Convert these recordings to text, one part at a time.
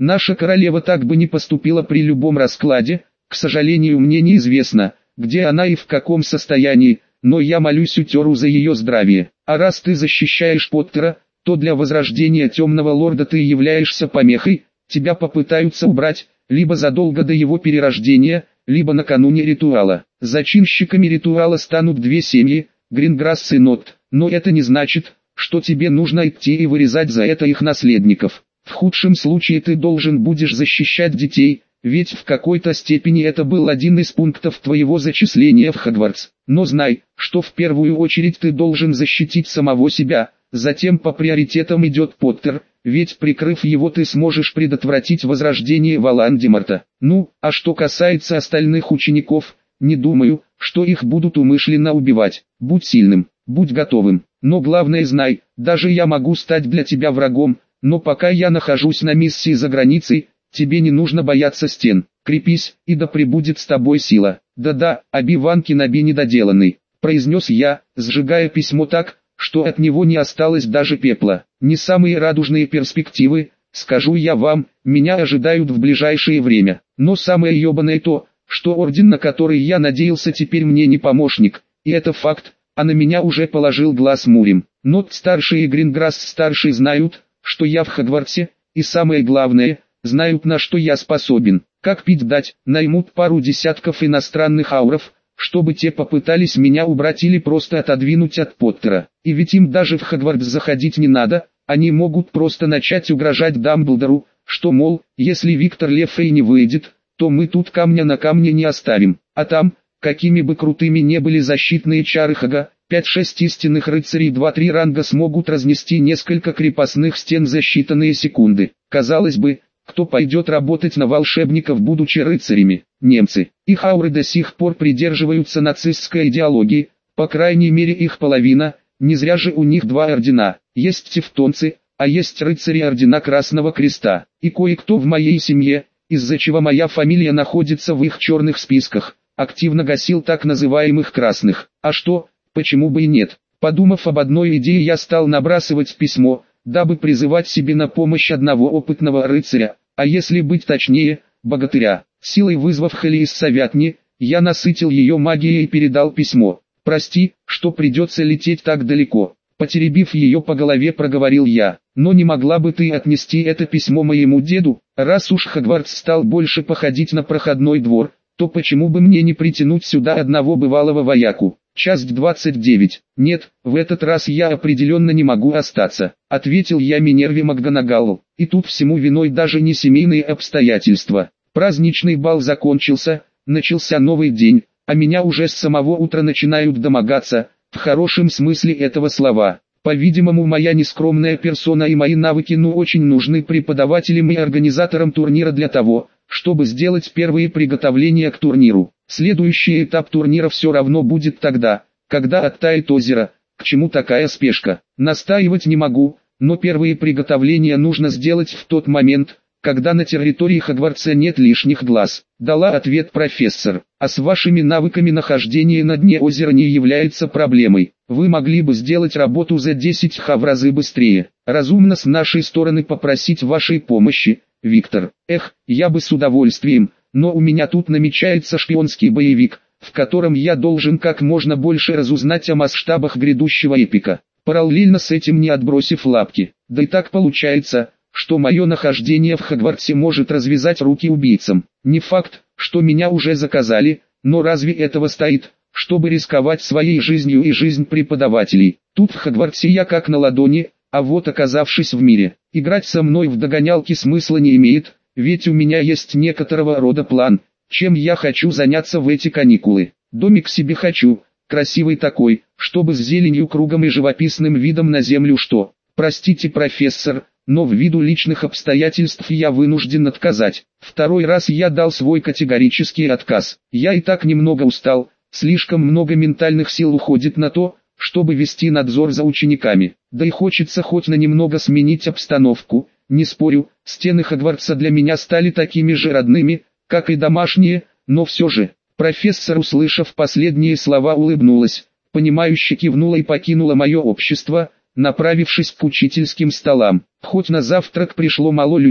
Наша королева так бы не поступила при любом раскладе, к сожалению мне неизвестно, где она и в каком состоянии, но я молюсь Утеру за ее здравие. А раз ты защищаешь Поттера, то для возрождения Темного Лорда ты являешься помехой, тебя попытаются убрать, либо задолго до его перерождения, либо накануне ритуала. Зачинщиками ритуала станут две семьи, Гринграсс и Нот, но это не значит, что тебе нужно идти и вырезать за это их наследников. В худшем случае ты должен будешь защищать детей, ведь в какой-то степени это был один из пунктов твоего зачисления в Хогвартс. Но знай, что в первую очередь ты должен защитить самого себя, затем по приоритетам идет Поттер, ведь прикрыв его ты сможешь предотвратить возрождение Волан-де-Морта. Ну, а что касается остальных учеников, не думаю, что их будут умышленно убивать. Будь сильным, будь готовым, но главное знай, даже я могу стать для тебя врагом, но пока я нахожусь на миссии за границей, тебе не нужно бояться стен. Крепись, и да пребудет с тобой сила. Да-да, Оби-Ван Кеноби недоделанный, произнес я, сжигая письмо так, что от него не осталось даже пепла. Не самые радужные перспективы, скажу я вам, меня ожидают в ближайшее время. Но самое ебаное то, что орден, на который я надеялся, теперь мне не помощник, и это факт, а на меня уже положил глаз Мурим. Нот-старший и Гринграсс-старший знают, что я в Хогвартсе, и самое главное, знают, на что я способен. Как пить дать, наймут пару десятков иностранных ауров, чтобы те попытались меня убрать или просто отодвинуть от Поттера. И ведь им даже в Хогвартс заходить не надо, они могут просто начать угрожать Дамблдору, что мол, если Виктор Лефей не выйдет, то мы тут камня на камне не оставим. А там, какими бы крутыми не были защитные чары Хога, 5-6 истинных рыцарей 2-3 ранга смогут разнести несколько крепостных стен за считанные секунды. Казалось бы, кто пойдет работать на волшебников, будучи рыцарями? Немцы. Их ауры до сих пор придерживаются нацистской идеологии, по крайней мере их половина, не зря же у них два ордена. Есть тевтонцы, а есть рыцари ордена Красного Креста. И кое-кто в моей семье, из-за чего моя фамилия находится в их черных списках, активно гасил так называемых красных. А что, почему бы и нет? Подумав об одной идее, я стал набрасывать письмо, дабы призывать себе на помощь одного опытного рыцаря, а если быть точнее, богатыря. Силой вызвав Хели из Совятни, я насытил ее магией и передал письмо. «Прости, что придется лететь так далеко», потеребив ее по голове, проговорил я. «Но не могла бы ты отнести это письмо моему деду? Раз уж Хогвартс стал больше походить на проходной двор, то почему бы мне не притянуть сюда одного бывалого вояку?» Часть 29. «Нет, в этот раз я определенно не могу остаться», ответил я Минерве МакГонагалл. И тут всему виной даже не семейные обстоятельства. Праздничный бал закончился, начался новый день, а меня уже с самого утра начинают домогаться, в хорошем смысле этого слова. По-видимому, моя нескромная персона и мои навыки очень нужны преподавателям и организаторам турнира для того, чтобы сделать первые приготовления к турниру. Следующий этап турнира все равно будет тогда, когда оттает озеро. К чему такая спешка? Настаивать не могу, но первые приготовления нужно сделать в тот момент, когда на территории Хогвартса нет лишних глаз. Дала ответ профессор. А с вашими навыками нахождение на дне озера не является проблемой. Вы могли бы сделать работу за 10 х в разы быстрее. Разумно с нашей стороны попросить вашей помощи, Виктор. Эх, я бы с удовольствием, но у меня тут намечается шпионский боевик, в котором я должен как можно больше разузнать о масштабах грядущего эпика. Параллельно с этим не отбросив лапки. Да и так получается, что мое нахождение в Хогвартсе может развязать руки убийцам. Не факт, что меня уже заказали, но разве этого стоит, чтобы рисковать своей жизнью и жизнь преподавателей? Тут в Хогвартсе я как на ладони, а вот оказавшись в мире, играть со мной в догонялки смысла не имеет, ведь у меня есть некоторого рода план, чем я хочу заняться в эти каникулы. Домик себе хочу, красивый такой, чтобы с зеленью кругом и живописным видом на землю. Что? Простите, профессор, но ввиду личных обстоятельств я вынужден отказать. Второй раз я дал свой категорический отказ. Я и так немного устал, слишком много ментальных сил уходит на то, чтобы вести надзор за учениками. Да и хочется хоть на немного сменить обстановку. Не спорю, стены Хогвартса для меня стали такими же родными, как и домашние, но все же. Профессор, услышав последние слова, улыбнулась, понимающе кивнула и покинула мое общество, направившись к учительским столам. Хоть на завтрак пришло мало людей,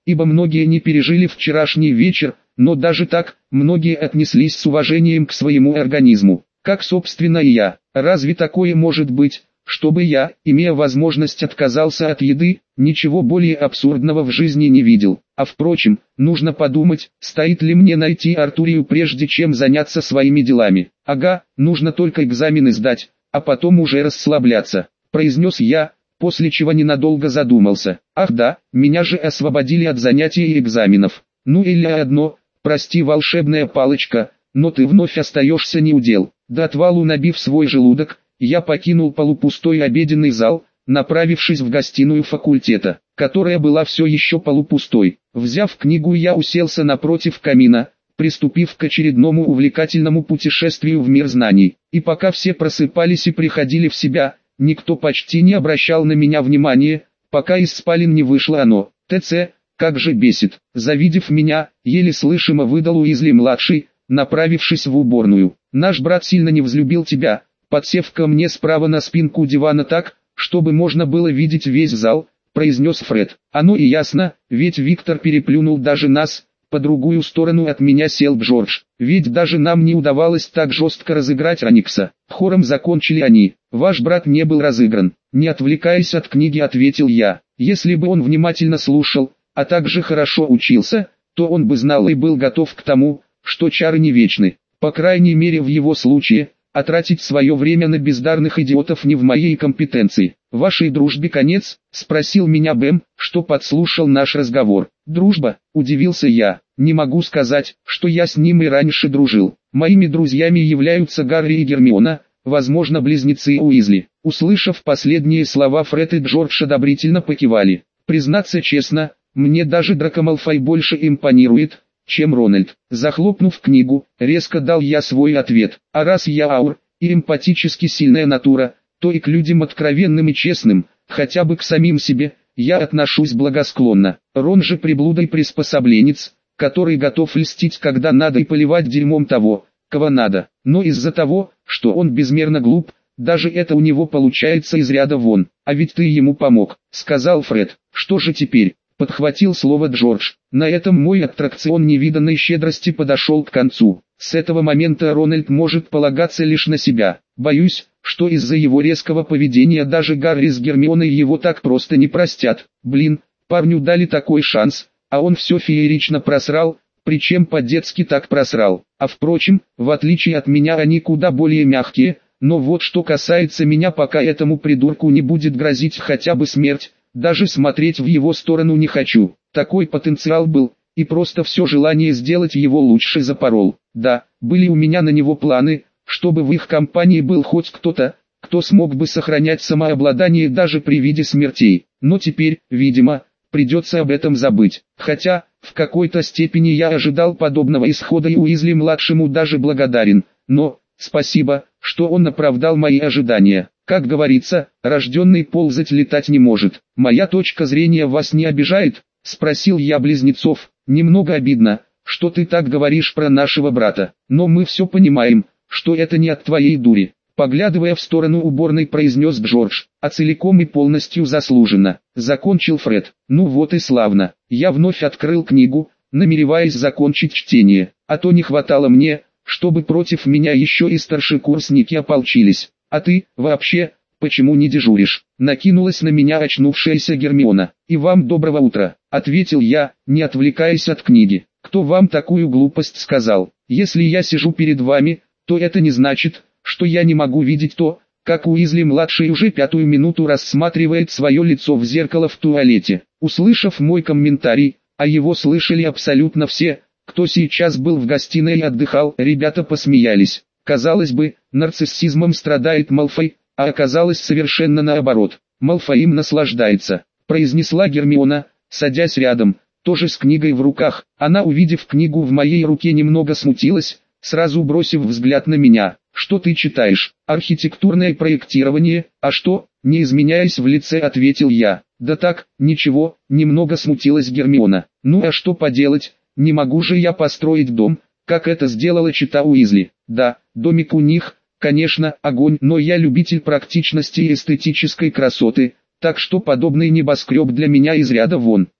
ибо многие не пережили вчерашний вечер, но даже так, многие отнеслись с уважением к своему организму, как собственно и я. Разве такое может быть, чтобы я, имея возможность, отказался от еды? Ничего более абсурдного в жизни не видел. А впрочем, нужно подумать, стоит ли мне найти Артурию прежде чем заняться своими делами. Ага, нужно только экзамены сдать, а потом уже расслабляться, произнес я, после чего ненадолго задумался. Ах да, меня же освободили от занятий и экзаменов. Ну или одно, прости, волшебная палочка, но ты вновь остаешься неудел. До отвалу набив свой желудок, я покинул полупустой обеденный зал, направившись в гостиную факультета, которая была все еще полупустой. Взяв книгу, я уселся напротив камина, приступив к очередному увлекательному путешествию в мир знаний. И пока все просыпались и приходили в себя, никто почти не обращал на меня внимания, пока из спален не вышло оно. ТЦ, как же бесит. Завидев меня, еле слышимо выдал Уизли-младший, направившись в уборную. Наш брат сильно не взлюбил тебя, подсев ко мне справа на спинку дивана так, чтобы можно было видеть весь зал, произнес Фред. Оно и ясно, ведь Виктор переплюнул даже нас. По другую сторону от меня сел Джордж, ведь даже нам не удавалось так жестко разыграть Раникса. Хором закончили они. Ваш брат не был разыгран. Не отвлекаясь от книги, ответил я. Если бы он внимательно слушал, а также хорошо учился, то он бы знал и был готов к тому, что чары не вечны. По крайней мере в его случае, а тратить свое время на бездарных идиотов не в моей компетенции. Вашей дружбе конец? Спросил меня Бэм, что подслушал наш разговор. Дружба? Удивился я. Не могу сказать, что я с ним и раньше дружил. Моими друзьями являются Гарри и Гермиона, возможно близнецы Уизли. Услышав последние слова, Фред и Джордж одобрительно покивали. Признаться честно, мне даже Драко Малфой больше импонирует, чем Рональд. Захлопнув книгу, резко дал я свой ответ. А раз я аур, и эмпатически сильная натура, то и к людям откровенным и честным, хотя бы к самим себе, я отношусь благосклонно. Рон же приблуда и приспособленец, который готов льстить когда надо и поливать дерьмом того, кого надо. Но из-за того, что он безмерно глуп, даже это у него получается из ряда вон. А ведь ты ему помог, сказал Фред. Что же теперь? Подхватил слово Джордж. На этом мой аттракцион невиданной щедрости подошел к концу. С этого момента Рональд может полагаться лишь на себя. Боюсь, что из-за его резкого поведения даже Гарри с Гермионой его так просто не простят. Блин, парню дали такой шанс, а он все феерично просрал, причем по-детски так просрал. А впрочем, в отличие от меня они куда более мягкие, но вот что касается меня, пока этому придурку не будет грозить хотя бы смерть, даже смотреть в его сторону не хочу. Такой потенциал был, и просто все желание сделать его лучше запорол. Да, были у меня на него планы, чтобы в их компании был хоть кто-то, кто смог бы сохранять самообладание даже при виде смертей. Но теперь, видимо, придется об этом забыть. Хотя, в какой-то степени я ожидал подобного исхода и Уизли-младшему даже благодарен. Но, спасибо, что он оправдал мои ожидания. Как говорится, рожденный ползать летать не может. Моя точка зрения вас не обижает? Спросил я близнецов. Немного обидно, что ты так говоришь про нашего брата. Но мы все понимаем, что это не от твоей дури. Поглядывая в сторону уборной, произнес Джордж. А целиком и полностью заслуженно. Закончил Фред. Ну вот и славно. Я вновь открыл книгу, намереваясь закончить чтение. А то не хватало мне, чтобы против меня еще и старшекурсники ополчились. А ты, вообще, почему не дежуришь? Накинулась на меня очнувшаяся Гермиона. И вам доброго утра, ответил я, не отвлекаясь от книги. Кто вам такую глупость сказал? Если я сижу перед вами, то это не значит, что я не могу видеть то, как Уизли-младший уже 5-ю минуту рассматривает свое лицо в зеркало в туалете. Услышав мой комментарий, а его слышали абсолютно все, кто сейчас был в гостиной и отдыхал, ребята посмеялись. Казалось бы, нарциссизмом страдает Малфой, а оказалось совершенно наоборот. Малфой им наслаждается, произнесла Гермиона, садясь рядом, тоже с книгой в руках. Она, увидев книгу в моей руке, немного смутилась, сразу бросив взгляд на меня. Что ты читаешь? Архитектурное проектирование, а что? Не изменяясь в лице, ответил я. Да так, ничего, немного смутилась Гермиона. Ну а что поделать, не могу же я построить дом, как это сделала чита Уизли. Да, домик у них, конечно, огонь, но я любитель практичности и эстетической красоты, так что подобный небоскреб для меня из ряда вон.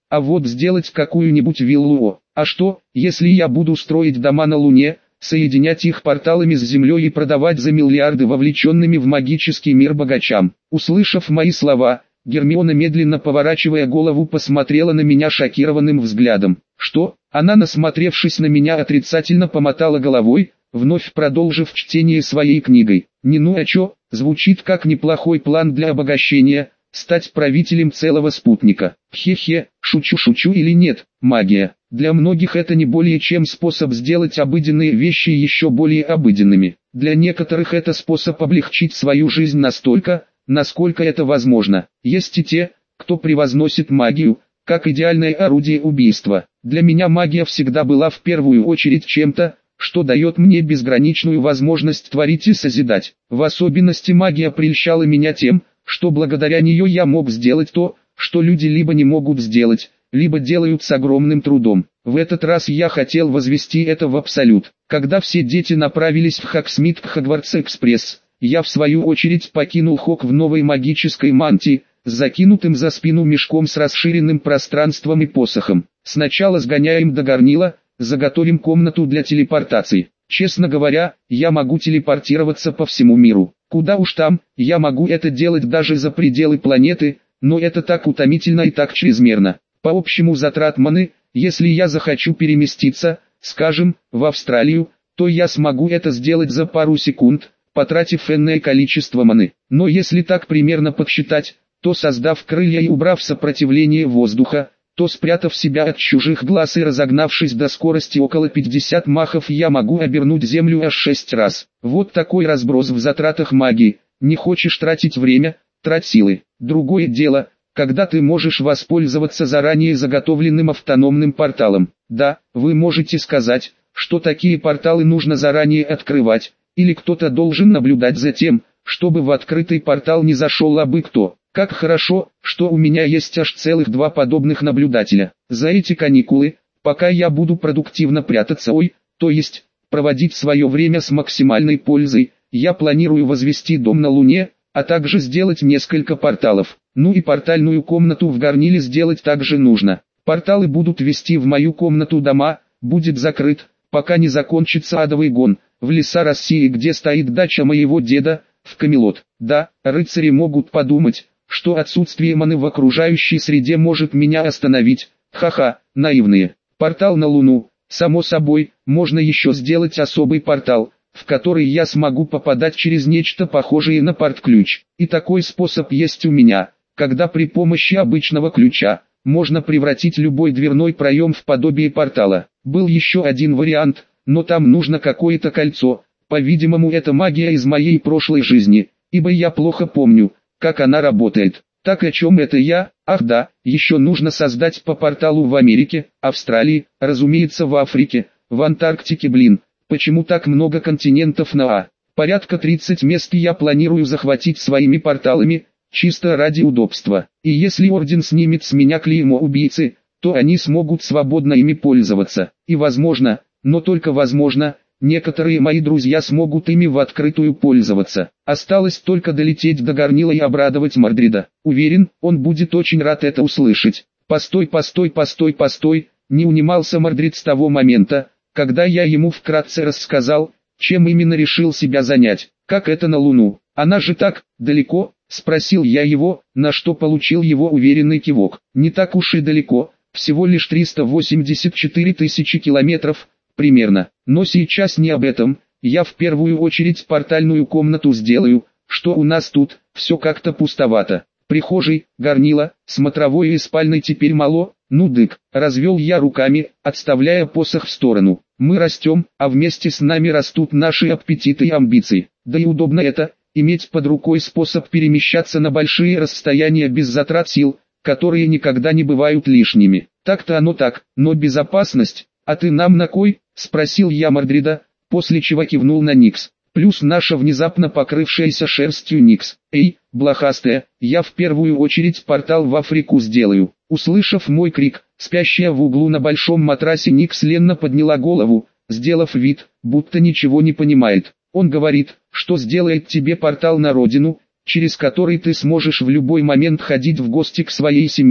А вот сделать какую-нибудь виллу. А что, если я буду строить дома на Луне, соединять их порталами с Землей и продавать за миллиарды вовлеченными в магический мир богачам? Услышав мои слова, Гермиона, медленно поворачивая голову, посмотрела на меня шокированным взглядом. Что? Она, насмотревшись на меня, отрицательно помотала головой, вновь продолжив чтение своей книгой. Не ну а чё, звучит как неплохой план для обогащения, стать правителем целого спутника. Хе-хе, шучу или нет, магия. Для многих это не более чем способ сделать обыденные вещи еще более обыденными. Для некоторых это способ облегчить свою жизнь настолько, насколько это возможно. Есть и те, кто превозносит магию, как идеальное орудие убийства. Для меня магия всегда была в первую очередь чем-то, что дает мне безграничную возможность творить и созидать. В особенности магия прельщала меня тем, что благодаря нее я мог сделать то, что люди либо не могут сделать, либо делают с огромным трудом. В этот раз я хотел возвести это в абсолют. Когда все дети направились в Хогсмит к Хогвартс-экспресс, я в свою очередь покинул Хог в новой магической мантии, с закинутым за спину мешком с расширенным пространством и посохом. Сначала сгоняем до Горнила, заготовим комнату для телепортации. Честно говоря, я могу телепортироваться по всему миру. Куда уж там, я могу это делать даже за пределы планеты, но это так утомительно и так чрезмерно. По общему затрат маны, если я захочу переместиться, скажем, в Австралию, то я смогу это сделать за пару секунд, потратив энное количество маны. Но если так примерно подсчитать, то создав крылья и убрав сопротивление воздуха, то спрятав себя от чужих глаз и разогнавшись до скорости около 50 махов, я могу обернуть Землю аж 6 раз. Вот такой разброс в затратах магии. Не хочешь тратить время, трать силы. Другое дело, когда ты можешь воспользоваться заранее заготовленным автономным порталом. Да, вы можете сказать, что такие порталы нужно заранее открывать, или кто-то должен наблюдать за тем, чтобы в открытый портал не зашел абы кто. Как хорошо, что у меня есть аж целых 2 подобных наблюдателя. За эти каникулы, пока я буду продуктивно прятаться, то есть, проводить свое время с максимальной пользой, я планирую возвести дом на Луне, а также сделать несколько порталов. Ну и портальную комнату в Горниле сделать также нужно. Порталы будут вести в мою комнату дома, будет закрыт, пока не закончится адовый гон, в леса России, где стоит дача моего деда, в Камелот. Да, рыцари могут подумать, что отсутствие маны в окружающей среде может меня остановить. Ха-ха, наивные. Портал на Луну, само собой, можно еще сделать особый портал, в который я смогу попадать через нечто похожее на порт-ключ. И такой способ есть у меня, когда при помощи обычного ключа можно превратить любой дверной проем в подобие портала. Был еще один вариант, но там нужно какое-то кольцо. По-видимому, это магия из моей прошлой жизни, ибо я плохо помню, как она работает. Так о чем это я? Ах да, еще нужно создать по порталу в Америке, Австралии, разумеется в Африке, в Антарктике. Почему так много континентов на А? Порядка 30 мест я планирую захватить своими порталами, чисто ради удобства. И если Орден снимет с меня клеймо убийцы, то они смогут свободно ими пользоваться. И возможно, но только возможно, некоторые мои друзья смогут ими в открытую пользоваться. Осталось только долететь до Горнила и обрадовать Мордрида. Уверен, он будет очень рад это услышать. Постой, не унимался Мордрид с того момента, когда я ему вкратце рассказал, чем именно решил себя занять. Как это на Луну? Она же так далеко, спросил я его, на что получил его уверенный кивок. Не так уж и далеко, всего лишь 384 тысячи километров, примерно. Но сейчас не об этом, я в первую очередь портальную комнату сделаю, что у нас тут, все как-то пустовато. Прихожей, Горнила, смотровой и спальной теперь мало, ну дык, развел я руками, отставляя посох в сторону. Мы растем, а вместе с нами растут наши аппетиты и амбиции. Да и удобно это, иметь под рукой способ перемещаться на большие расстояния без затрат сил, которые никогда не бывают лишними. Так-то оно так, но безопасность, а ты нам на кой? Спросил я Мордрида, после чего кивнул на Никс. Плюс наша внезапно покрывшаяся шерстью Никс. Эй, блохастая, я в первую очередь портал в Африку сделаю. Услышав мой крик, спящая в углу на большом матрасе Никс ленно подняла голову, сделав вид, будто ничего не понимает. Он говорит, что сделает тебе портал на родину, через который ты сможешь в любой момент ходить в гости к своей семье.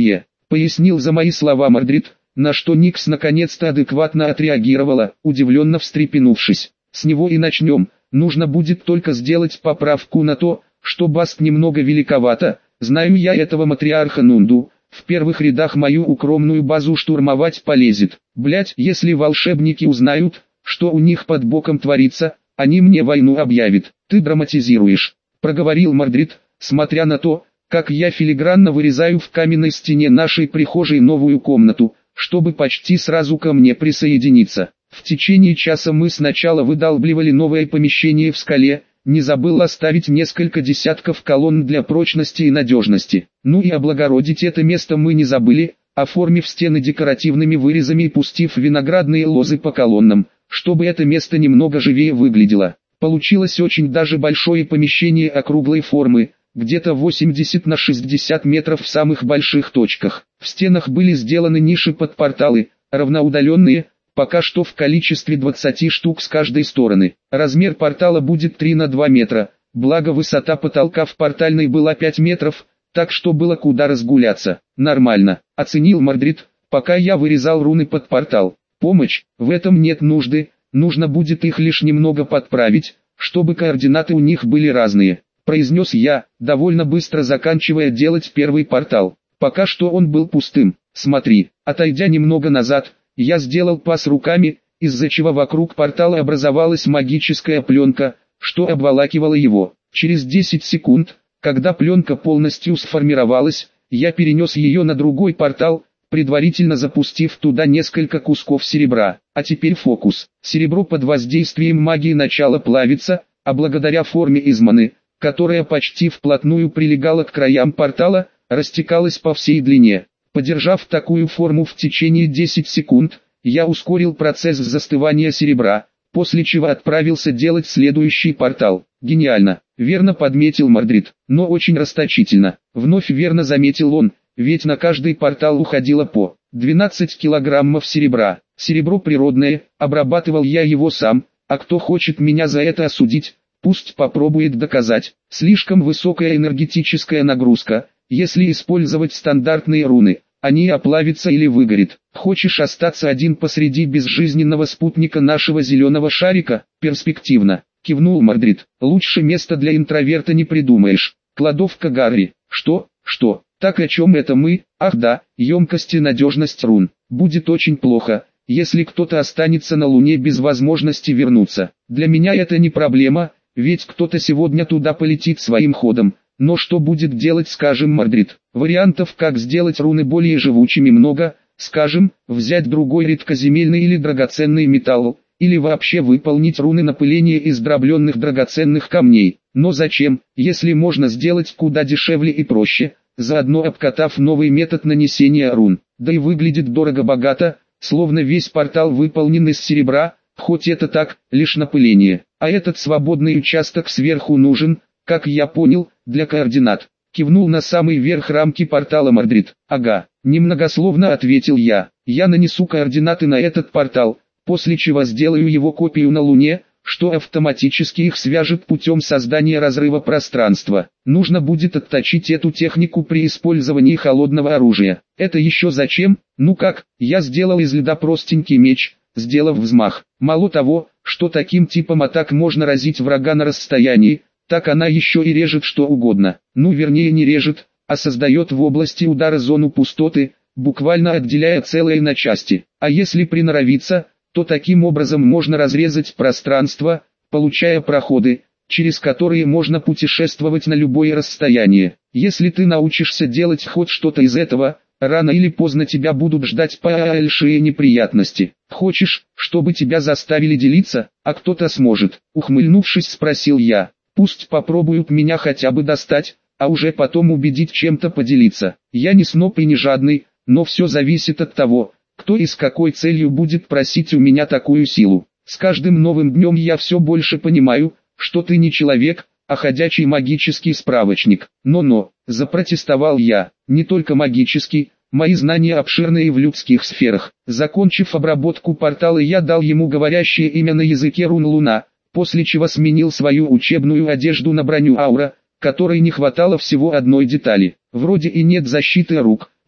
пояснил за мои слова Мордрид, на что Никс наконец-то адекватно отреагировала, удивленно встрепенувшись. С него и начнем, нужно будет только сделать поправку на то, что Баст немного великовато, знаю я этого матриарха Нунду, в первых рядах мою укромную базу штурмовать полезет. Блять, если волшебники узнают, что у них под боком творится, они мне войну объявят. Ты драматизируешь, проговорил Мордрид, смотря на то, как я филигранно вырезаю в каменной стене нашей прихожей новую комнату, чтобы почти сразу ко мне присоединиться. В течение часа мы сначала выдалбливали новое помещение в скале, не забыл оставить несколько десятков колонн для прочности и надежности. Ну и облагородить это место мы не забыли, оформив стены декоративными вырезами и пустив виноградные лозы по колоннам, чтобы это место немного живее выглядело. Получилось очень даже большое помещение округлой формы, где-то 80 на 60 метров в самых больших точках. В стенах были сделаны ниши под порталы, равноудаленные, пока что в количестве 20 штук с каждой стороны. Размер портала будет 3 на 2 метра, благо высота потолка в портальной была 5 метров, так что было куда разгуляться. Нормально, оценил Мордрид, пока я вырезал руны под портал. Помощь, в этом нет нужды, нужно будет их лишь немного подправить, чтобы координаты у них были разные, произнес я, довольно быстро заканчивая делать первый портал. Пока что он был пустым. Смотри, отойдя немного назад, я сделал пас руками, из-за чего вокруг портала образовалась магическая пленка, что обволакивала его. Через 10 секунд, когда пленка полностью сформировалась, я перенес ее на другой портал, предварительно запустив туда несколько кусков серебра. А теперь фокус. Серебро под воздействием магии начало плавиться, а благодаря форме из маны, которая почти вплотную прилегала к краям портала, растекалась по всей длине. Подержав такую форму в течение 10 секунд, я ускорил процесс застывания серебра, после чего отправился делать следующий портал. Гениально, верно подметил Мордрид, но очень расточительно. Вновь верно заметил он, ведь на каждый портал уходило по 12 килограммов серебра. Серебро природное, обрабатывал я его сам, а кто хочет меня за это осудить, пусть попробует доказать. Слишком высокая энергетическая нагрузка, если использовать стандартные руны. Они оплавятся или выгорят. Хочешь остаться один посреди безжизненного спутника нашего зеленого шарика? Перспективно, кивнул Мордрид. Лучше места для интроверта не придумаешь. Кладовка Гарри. Что? Так о чем это мы? Ах да, емкость и надежность рун. Будет очень плохо, если кто-то останется на Луне без возможности вернуться. Для меня это не проблема, ведь кто-то сегодня туда полетит своим ходом. Но что будет делать, скажем, Мордрид? Вариантов, как сделать руны более живучими, много. Скажем, взять другой редкоземельный или драгоценный металл, или вообще выполнить руны напыления из дробленных драгоценных камней. Но зачем, если можно сделать куда дешевле и проще, заодно обкатав новый метод нанесения рун? Да и выглядит дорого-богато, словно весь портал выполнен из серебра, хоть это так, лишь напыление. А этот свободный участок сверху нужен, как я понял, для координат. Кивнул на самый верх рамки портала Мордрид. Ага, немногословно ответил я. Я нанесу координаты на этот портал, после чего сделаю его копию на Луне, что автоматически их свяжет путем создания разрыва пространства. Нужно будет отточить эту технику при использовании холодного оружия. Это еще зачем? Ну как, я сделал из льда простенький меч, сделав взмах. Мало того, что таким типом атак можно разить врага на расстоянии, так она еще и режет что угодно. Ну вернее не режет, а создает в области удара зону пустоты, буквально отделяя целое на части. А если приноровиться, то таким образом можно разрезать пространство, получая проходы, через которые можно путешествовать на любое расстояние. Если ты научишься делать хоть что-то из этого, рано или поздно тебя будут ждать большие неприятности. Хочешь, чтобы тебя заставили делиться, а кто-то сможет? Ухмыльнувшись, спросил я. Пусть попробуют меня хотя бы достать, а уже потом убедить чем-то поделиться. Я не сноб и не жадный, но все зависит от того, кто и с какой целью будет просить у меня такую силу. С каждым новым днем я все больше понимаю, что ты не человек, а ходячий магический справочник. Но, запротестовал я, не только магический, мои знания обширные в людских сферах. Закончив обработку портала, я дал ему говорящее имя на языке рун Луна, после чего сменил свою учебную одежду на броню аура, которой не хватало всего одной детали. Вроде и нет защиты рук,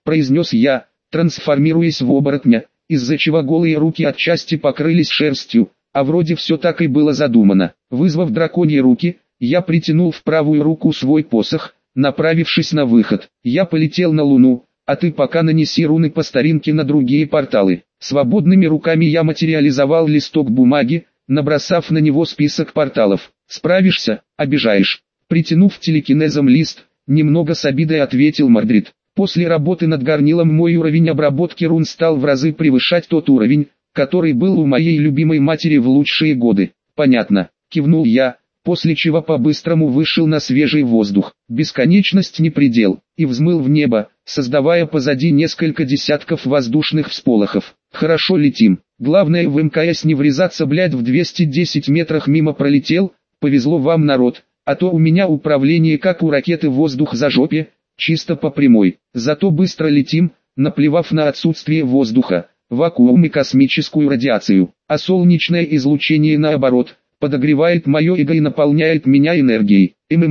произнес я, трансформируясь в оборотня, из-за чего голые руки отчасти покрылись шерстью, а вроде все так и было задумано. Вызвав драконьи руки, я притянул в правую руку свой посох, направившись на выход. Я полетел на Луну, а ты пока нанеси руны по старинке на другие порталы. Свободными руками я материализовал листок бумаги, набросав на него список порталов. Справишься, обижаешь. Притянув телекинезом лист, немного с обидой ответил Мордрид. После работы над горнилом мой уровень обработки рун стал в разы превышать тот уровень, который был у моей любимой матери в лучшие годы. Понятно, кивнул я, после чего по-быстрому вышел на свежий воздух. Бесконечность не предел, и взмыл в небо, создавая позади несколько десятков воздушных всполохов. Хорошо летим. Главное в МКС не врезаться, блядь, в 210 метрах мимо пролетел. Повезло вам, народ, а то у меня управление как у ракеты, воздух за жопе, чисто по прямой. Зато быстро летим, наплевав на отсутствие воздуха, вакуум и космическую радиацию. А солнечное излучение, наоборот, подогревает мое эго и наполняет меня энергией.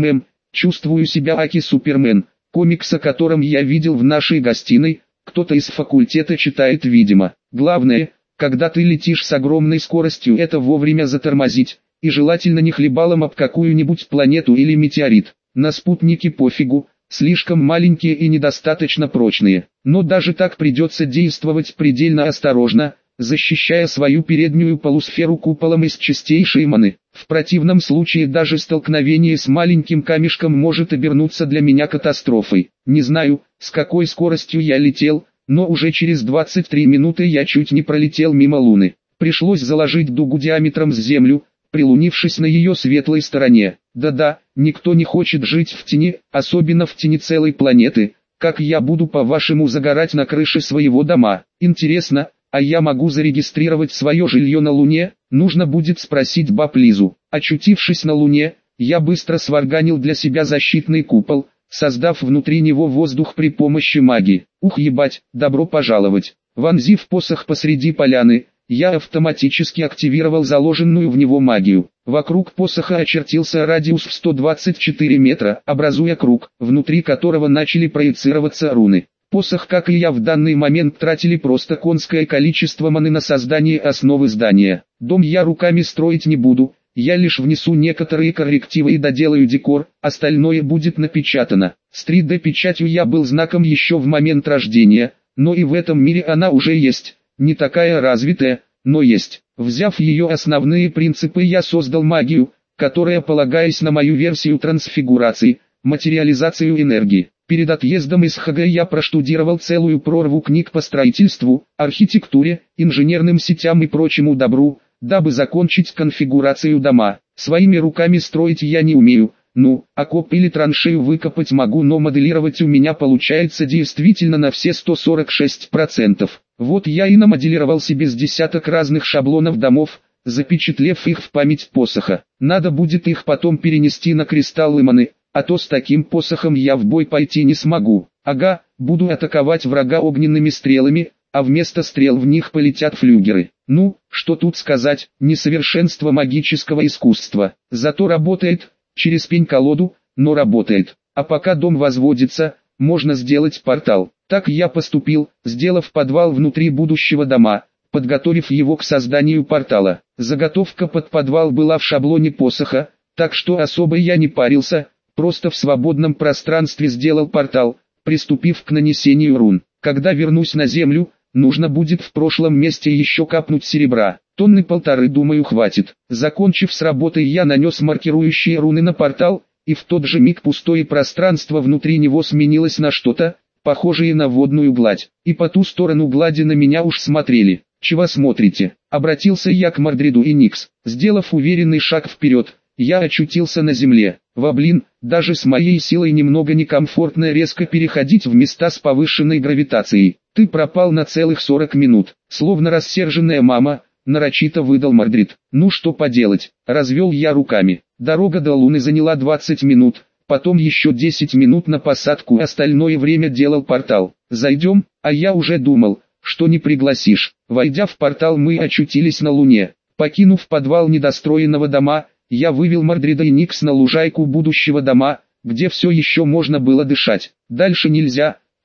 Чувствую себя Аки Супермен, комикс, о котором я видел в нашей гостиной, кто-то из факультета читает, видимо. Главное, когда ты летишь с огромной скоростью, это вовремя затормозить, и желательно не хлебалом об какую-нибудь планету или метеорит. На спутники пофигу, слишком маленькие и недостаточно прочные. Но даже так придется действовать предельно осторожно, защищая свою переднюю полусферу куполом из чистейшей маны. В противном случае даже столкновение с маленьким камешком может обернуться для меня катастрофой. Не знаю, с какой скоростью я летел, но уже через 23 минуты я чуть не пролетел мимо Луны. Пришлось заложить дугу диаметром с Землю, прилунившись на ее светлой стороне. Да-да, никто не хочет жить в тени, особенно в тени целой планеты. Как я буду, по-вашему, загорать на крыше своего дома? Интересно, а я могу зарегистрировать свое жилье на Луне? Нужно будет спросить баб Лизу. Очутившись на Луне, я быстро сварганил для себя защитный купол, создав внутри него воздух при помощи магии. Ух, ебать, добро пожаловать. Вонзив посох посреди поляны, я автоматически активировал заложенную в него магию. Вокруг посоха очертился радиус в 124 метра, образуя круг, внутри которого начали проецироваться руны. Посох, как и я, в данный момент тратили просто конское количество маны на создание основы здания. Дом я руками строить не буду, я лишь внесу некоторые коррективы и доделаю декор, остальное будет напечатано. С 3D-печатью я был знаком еще в момент рождения, но и в этом мире она уже есть. Не такая развитая, но есть. Взяв ее основные принципы, я создал магию, которая, полагаясь на мою версию трансфигурации, материализацию энергии. Перед отъездом из ХГ я проштудировал целую прорву книг по строительству, архитектуре, инженерным сетям и прочему добру, дабы закончить конфигурацию дома. Своими руками строить я не умею. Окоп или траншею выкопать могу, но моделировать у меня получается действительно на все 146%. Вот я и намоделировал себе с десяток разных шаблонов домов, запечатлев их в память посоха. Надо будет их потом перенести на кристаллы маны, а то с таким посохом я в бой пойти не смогу. Ага, буду атаковать врага огненными стрелами, а вместо стрел в них полетят флюгеры. Что тут сказать, несовершенство магического искусства. Зато работает. Через пень-колоду, но работает. А пока дом возводится, можно сделать портал. Так я поступил, сделав подвал внутри будущего дома, подготовив его к созданию портала. Заготовка под подвал была в шаблоне посоха, так что особо я не парился, просто в свободном пространстве сделал портал, приступив к нанесению рун. Когда вернусь на землю, нужно будет в прошлом месте еще капнуть серебра. 1,5 тонны, думаю, хватит. Закончив с работой, я нанес маркирующие руны на портал, и в тот же миг пустое пространство внутри него сменилось на что-то, похожее на водную гладь. И по ту сторону глади на меня уж смотрели. «Чего смотрите?» — обратился я к Мордриду и Никс. Сделав уверенный шаг вперед, я очутился на земле. Даже с моей силой немного некомфортно резко переходить в места с повышенной гравитацией. Ты пропал на целых 40 минут, словно рассерженная мама. Нарочито выдал Мордрид. Что поделать, развел я руками. Дорога до Луны заняла 20 минут, потом еще 10 минут на посадку, остальное время делал портал. Зайдем, а я уже думал, что не пригласишь. Войдя в портал, мы очутились на Луне. Покинув подвал недостроенного дома, я вывел Мордрида и Никс на лужайку будущего дома, где все еще можно было дышать. Дальше нельзя,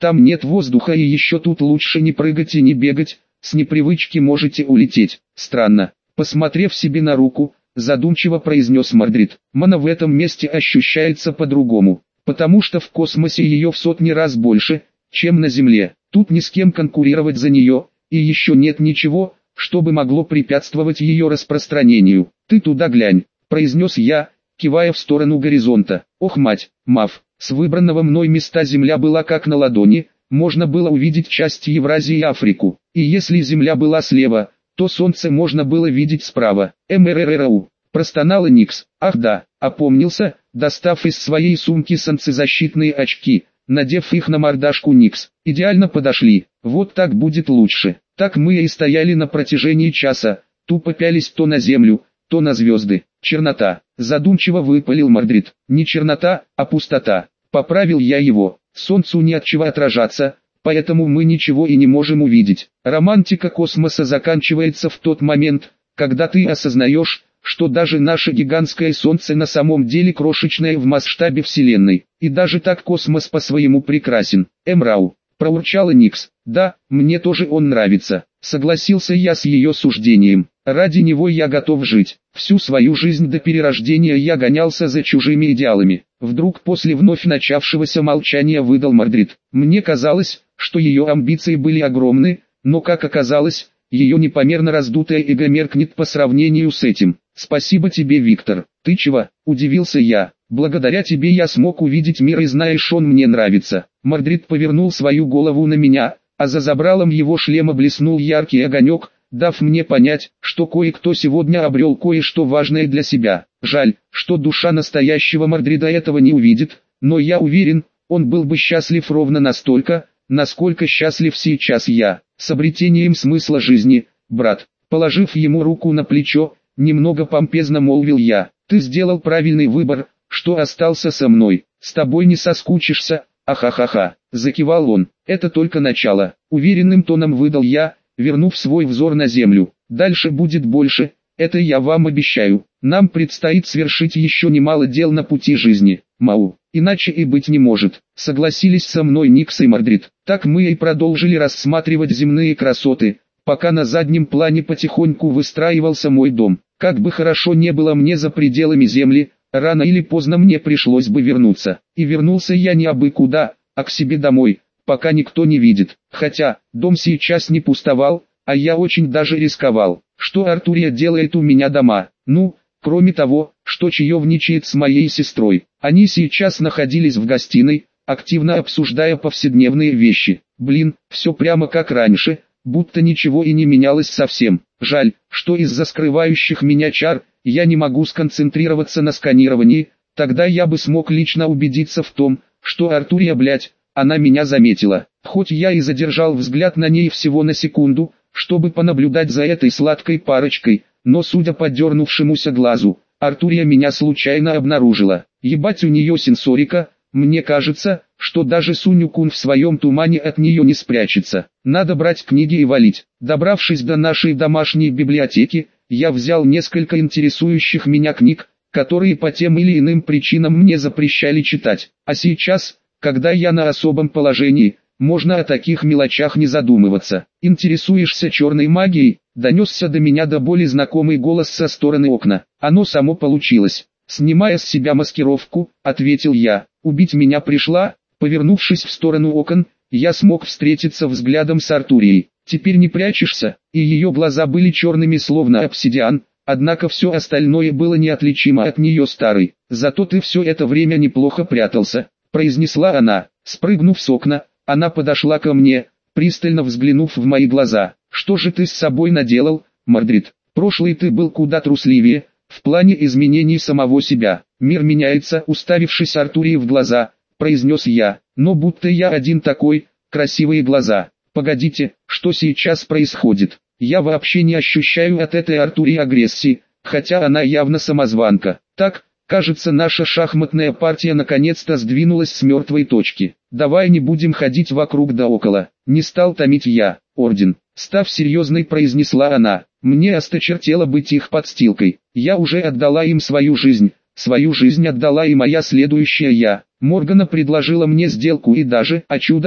Там нет воздуха, и еще тут лучше не прыгать и не бегать, с непривычки можете улететь. Странно. Посмотрев себе на руку, задумчиво произнес Мордрид. Мана в этом месте ощущается по-другому, потому что в космосе ее в сотни раз больше, чем на Земле. Тут ни с кем конкурировать за нее, и еще нет ничего, чтобы могло препятствовать ее распространению. Ты туда глянь, произнес я, кивая в сторону горизонта. Ох, мать, Мав, с выбранного мной места Земля была как на ладони, можно было увидеть части Евразии и Африку. И если Земля была слева, то Солнце можно было видеть справа. МРРРУ. Простонала Никс. Ах да, опомнился, достав из своей сумки солнцезащитные очки, надев их на мордашку Никс. Идеально подошли. Вот так будет лучше. Так мы и стояли на протяжении часа, тупо пялись то на землю, то на звезды. Чернота. Задумчиво выпалил Мордрид. Не чернота, а пустота. Поправил я его. Солнцу не от чего отражаться, поэтому мы ничего и не можем увидеть. Романтика космоса заканчивается в тот момент, когда ты осознаешь, что даже наше гигантское Солнце на самом деле крошечное в масштабе Вселенной. И даже так космос по-своему прекрасен. Эмрау. Проурчала Никс. Да, мне тоже он нравится. Согласился я с ее суждением. Ради него я готов жить. Всю свою жизнь до перерождения я гонялся за чужими идеалами. Вдруг после вновь начавшегося молчания выдал Мордрид. Мне казалось, что ее амбиции были огромны, но как оказалось, ее непомерно раздутое эго меркнет по сравнению с этим. Спасибо тебе, Виктор. Ты чего? Удивился я. Благодаря тебе я смог увидеть мир, и знаешь, он мне нравится. Мордрид повернул свою голову на меня, а за забралом его шлема блеснул яркий огонек, дав мне понять, что кое-кто сегодня обрел кое-что важное для себя. Жаль, что душа настоящего Мордрида этого не увидит, но я уверен, он был бы счастлив ровно настолько, насколько счастлив сейчас я. С обретением смысла жизни, брат. Положив ему руку на плечо, немного помпезно молвил я. Ты сделал правильный выбор, что остался со мной. С тобой не соскучишься, ахахаха. Закивал он. Это только начало. Уверенным тоном выдал я, вернув свой взор на землю. Дальше будет больше, это я вам обещаю. Нам предстоит свершить еще немало дел на пути жизни. Мау. Иначе и быть не может. Согласились со мной Никс и Мордрид. Так мы и продолжили рассматривать земные красоты, пока на заднем плане потихоньку выстраивался мой дом. Как бы хорошо не было мне за пределами земли, рано или поздно мне пришлось бы вернуться. И вернулся я не абы куда, а к себе домой, пока никто не видит. Хотя, дом сейчас не пустовал, а я очень даже рисковал. Что Артурия делает у меня дома? Ну, кроме того, что чаевничает с моей сестрой. Они сейчас находились в гостиной, активно обсуждая повседневные вещи. Блин, все прямо как раньше, будто ничего и не менялось совсем. Жаль, что из-за скрывающих меня чар, я не могу сконцентрироваться на сканировании, тогда я бы смог лично убедиться в том, что Артурия, блядь, она меня заметила. Хоть я и задержал взгляд на ней всего на секунду, чтобы понаблюдать за этой сладкой парочкой, но судя по дернувшемуся глазу, Артурия меня случайно обнаружила. Ебать, у нее сенсорика, мне кажется, что даже Суню-кун в своем тумане от нее не спрячется. Надо брать книги и валить. Добравшись до нашей домашней библиотеки, я взял несколько интересующих меня книг, которые по тем или иным причинам мне запрещали читать. А сейчас, когда я на особом положении, можно о таких мелочах не задумываться. «Интересуешься черной магией?» — донесся до меня до боли знакомый голос со стороны окна. Оно само получилось. «Снимая с себя маскировку», — ответил я. «Убить меня пришла?» Повернувшись в сторону окон, я смог встретиться взглядом с Артурией. «Теперь не прячешься?» И ее глаза были черными словно обсидиан, однако все остальное было неотличимо от нее старой. «Зато ты все это время неплохо прятался», — произнесла она. Спрыгнув с окна, она подошла ко мне, пристально взглянув в мои глаза. «Что же ты с собой наделал, Мордрид? Прошлый ты был куда трусливее, в плане изменений самого себя. Мир меняется», — уставившись Артурии в глаза, произнес я. «Но будто я один такой, красивые глаза. Погодите, что сейчас происходит? Я вообще не ощущаю от этой Артурии агрессии, хотя она явно самозванка. Так, кажется, наша шахматная партия наконец-то сдвинулась с мертвой точки. Давай не будем ходить вокруг да около». Не стал томить я. «Орден», став серьезной, произнесла она. «Мне осточертело быть их подстилкой. Я уже отдала им свою жизнь отдала и моя следующая я. Моргана предложила мне сделку и даже, о чудо,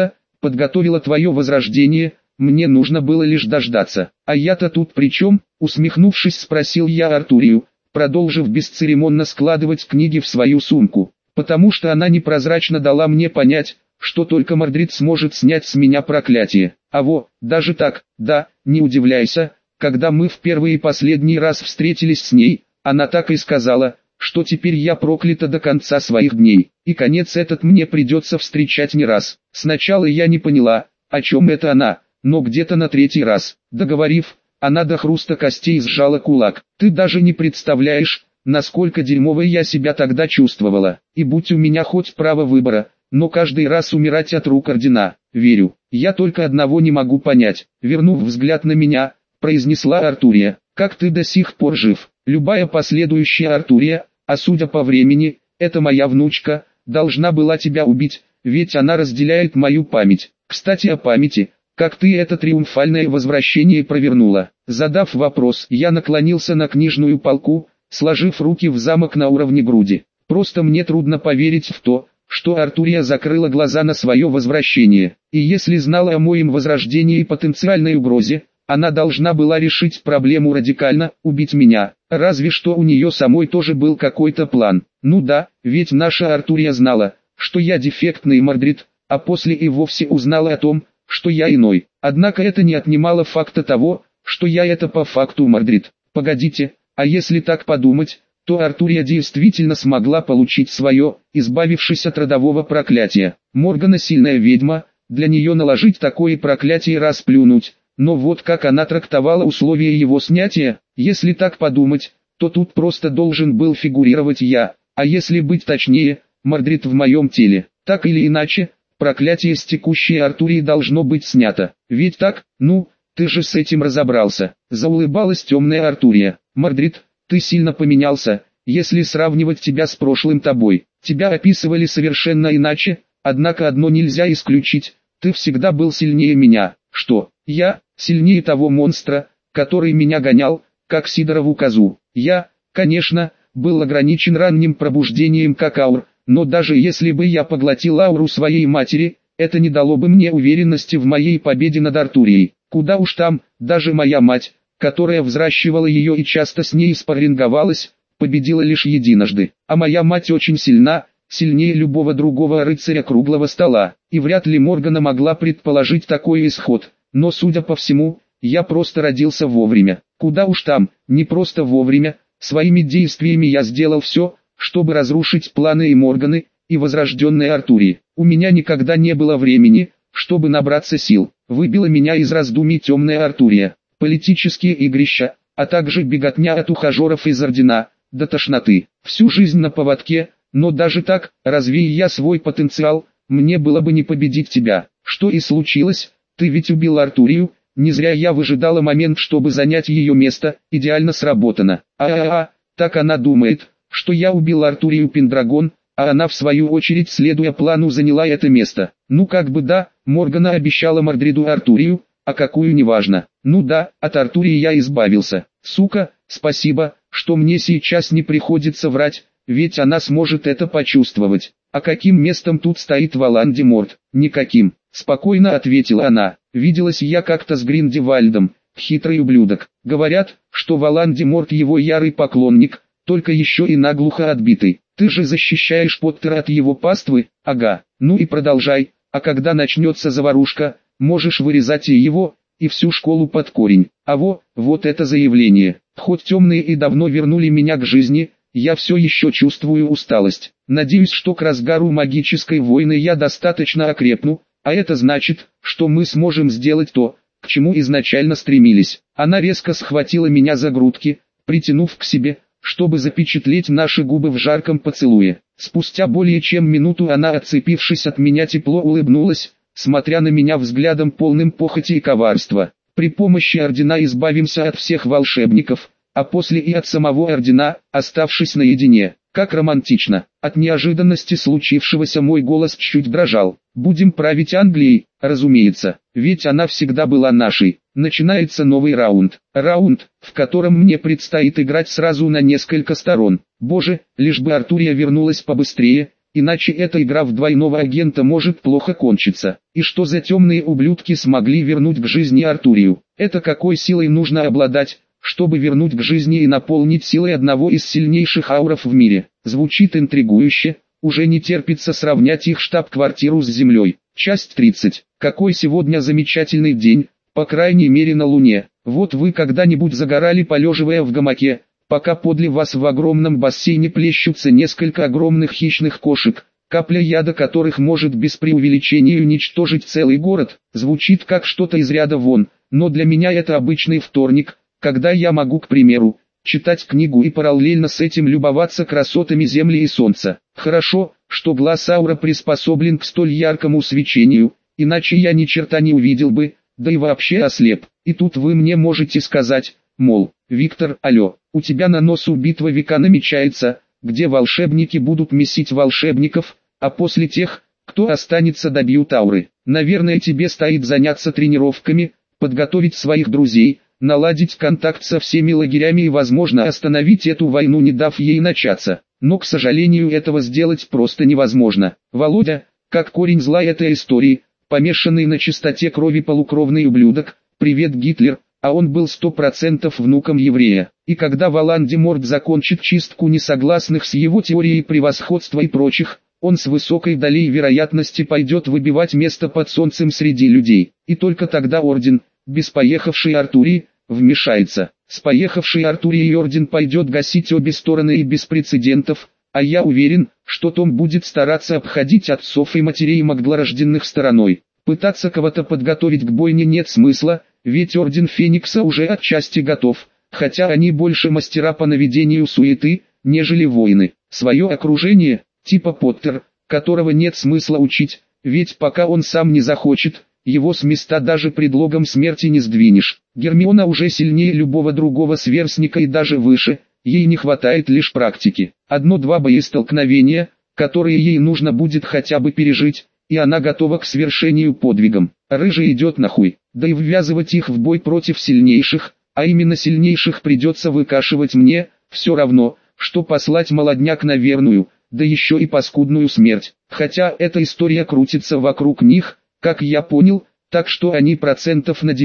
подготовила твое возрождение, мне нужно было лишь дождаться. А я-то тут при чем? Усмехнувшись, спросил я Артурию, продолжив бесцеремонно складывать книги в свою сумку. Потому что она непрозрачно дала мне понять, что только Мордрид сможет снять с меня проклятие. Даже так, да, не удивляйся, когда мы в первый и последний раз встретились с ней, она так и сказала, что теперь я проклята до конца своих дней, и конец этот мне придется встречать не раз. Сначала я не поняла, о чем это она, но где-то на третий раз, договорив, она до хруста костей сжала кулак. Ты даже не представляешь, насколько дерьмово я себя тогда чувствовала, и будь у меня хоть право выбора, но каждый раз умирать от рук Ордена, верю. Я только одного не могу понять, вернув взгляд на меня, произнесла Артурия, как ты до сих пор жив. Любая последующая Артурия, а судя по времени, это моя внучка, должна была тебя убить, ведь она разделяет мою память. Кстати о памяти, как ты это триумфальное возвращение провернула? Задав вопрос, я наклонился на книжную полку, сложив руки в замок на уровне груди. Просто мне трудно поверить в то, что Артурия закрыла глаза на свое возвращение, и если знала о моем возрождении и потенциальной угрозе, она должна была решить проблему радикально, убить меня, разве что у нее самой тоже был какой-то план. Ну да, ведь наша Артурия знала, что я дефектный Мордрид, а после и вовсе узнала о том, что я иной. Однако это не отнимало факта того, что я это по факту Мордрид. Погодите, а если так подумать, то Артурия действительно смогла получить свое, избавившись от родового проклятия. Моргана сильная ведьма, для нее наложить такое проклятие и расплюнуть. Но вот как она трактовала условия его снятия, если так подумать, то тут просто должен был фигурировать я, а если быть точнее, Мордрид в моем теле. Так или иначе, проклятие с текущей Артурии должно быть снято. Ведь так, ну, ты же с этим разобрался. Заулыбалась темная Артурия. Мордрид, ты сильно поменялся, если сравнивать тебя с прошлым тобой. Тебя описывали совершенно иначе, однако одно нельзя исключить, ты всегда был сильнее меня. Что? Я, сильнее того монстра, который меня гонял, как Сидорову козу. Я, конечно, был ограничен ранним пробуждением как аур, но даже если бы я поглотил ауру своей матери, это не дало бы мне уверенности в моей победе над Артурией. Куда уж там, даже моя мать, которая взращивала ее и часто с ней спарринговалась, победила лишь единожды. А моя мать очень сильна, сильнее любого другого рыцаря круглого стола, и вряд ли Моргана могла предположить такой исход. Но судя по всему, я просто родился вовремя. Куда уж там, не просто вовремя, своими действиями я сделал все, чтобы разрушить планы и Морганы, и возрожденной Артурии. У меня никогда не было времени, чтобы набраться сил. Выбила меня из раздумий темная Артурия. Политические игрища, а также беготня от ухажеров из Ордена, до тошноты. Всю жизнь на поводке, но даже так, развея я свой потенциал, мне было бы не победить тебя. Что и случилось. Ты ведь убил Артурию, не зря я выжидала момент, чтобы занять ее место, идеально сработано. Так она думает, что я убил Артурию Пендрагон, а она в свою очередь, следуя плану, заняла это место. Ну как бы да, Моргана обещала Мордриду Артурию, а какую неважно. Ну да, от Артурии я избавился. Сука, спасибо, что мне сейчас не приходится врать, ведь она сможет это почувствовать. А каким местом тут стоит Волан-де-Морт? Никаким. Спокойно ответила она. Виделась я как-то с Гриндевальдом, хитрый ублюдок. Говорят, что Волан-де-Морт его ярый поклонник, только еще и наглухо отбитый. Ты же защищаешь Поттера от его паствы? Ага. Ну и продолжай, а когда начнется заварушка, можешь вырезать и его, и всю школу под корень. Вот это заявление. Хоть темные и давно вернули меня к жизни, я все еще чувствую усталость. Надеюсь, что к разгару магической войны я достаточно окрепну, а это значит, что мы сможем сделать то, к чему изначально стремились. Она резко схватила меня за грудки, притянув к себе, чтобы запечатлеть наши губы в жарком поцелуе. Спустя более чем минуту она, отцепившись от меня, тепло улыбнулась, смотря на меня взглядом полным похоти и коварства. При помощи Ордена избавимся от всех волшебников, а после и от самого Ордена, оставшись наедине. Как романтично. От неожиданности случившегося мой голос чуть дрожал. Будем править Англией, разумеется, ведь она всегда была нашей. Начинается новый раунд. Раунд, в котором мне предстоит играть сразу на несколько сторон. Боже, лишь бы Артурия вернулась побыстрее, иначе эта игра в двойного агента может плохо кончиться. И что за темные ублюдки смогли вернуть к жизни Артурию? Это какой силой нужно обладать, чтобы вернуть к жизни и наполнить силой одного из сильнейших ауров в мире? Звучит интригующе, уже не терпится сравнять их штаб-квартиру с землей. Часть 30. Какой сегодня замечательный день, по крайней мере на Луне. Вот вы когда-нибудь загорали, полеживая в гамаке, пока подле вас в огромном бассейне плещутся несколько огромных хищных кошек, капля яда которых может без преувеличения уничтожить целый город? Звучит как что-то из ряда вон, но для меня это обычный вторник, когда я могу, к примеру, читать книгу и параллельно с этим любоваться красотами Земли и Солнца. Хорошо, что глаз Аура приспособлен к столь яркому свечению, иначе я ни черта не увидел бы, да и вообще ослеп. И тут вы мне можете сказать, мол, Виктор, алло, у тебя на носу битва века намечается, где волшебники будут месить волшебников, а после тех, кто останется, добьют ауры. Наверное, тебе стоит заняться тренировками, подготовить своих друзей, наладить контакт со всеми лагерями и, возможно, остановить эту войну, не дав ей начаться. Но, к сожалению, этого сделать просто невозможно. Володя, как корень зла этой истории, помешанный на чистоте крови полукровный ублюдок, привет Гитлер, а он был 100% внуком еврея. И когда Волан-де-Морт закончит чистку несогласных с его теорией превосходства и прочих, он с высокой долей вероятности пойдет выбивать место под солнцем среди людей. И только тогда Орден, без поехавшей Артурии, вмешается. С поехавшей Артурией Орден пойдет гасить обе стороны и без прецедентов, а я уверен, что Том будет стараться обходить отцов и матерей могдлорожденных стороной. Пытаться кого-то подготовить к бойне нет смысла, ведь Орден Феникса уже отчасти готов, хотя они больше мастера по наведению суеты, нежели воины. Свое окружение, типа Поттер, которого нет смысла учить, ведь пока он сам не захочет, его с места даже предлогом смерти не сдвинешь. Гермиона уже сильнее любого другого сверстника и даже выше, ей не хватает лишь практики. Одно-два боестолкновения, которые ей нужно будет хотя бы пережить, и она готова к свершению подвигам. Рыжий идет нахуй, да и ввязывать их в бой против сильнейших, а именно сильнейших придется выкашивать мне, все равно, что послать молодняк на верную, да еще и паскудную смерть. Хотя эта история крутится вокруг них, как я понял, так что они процентов на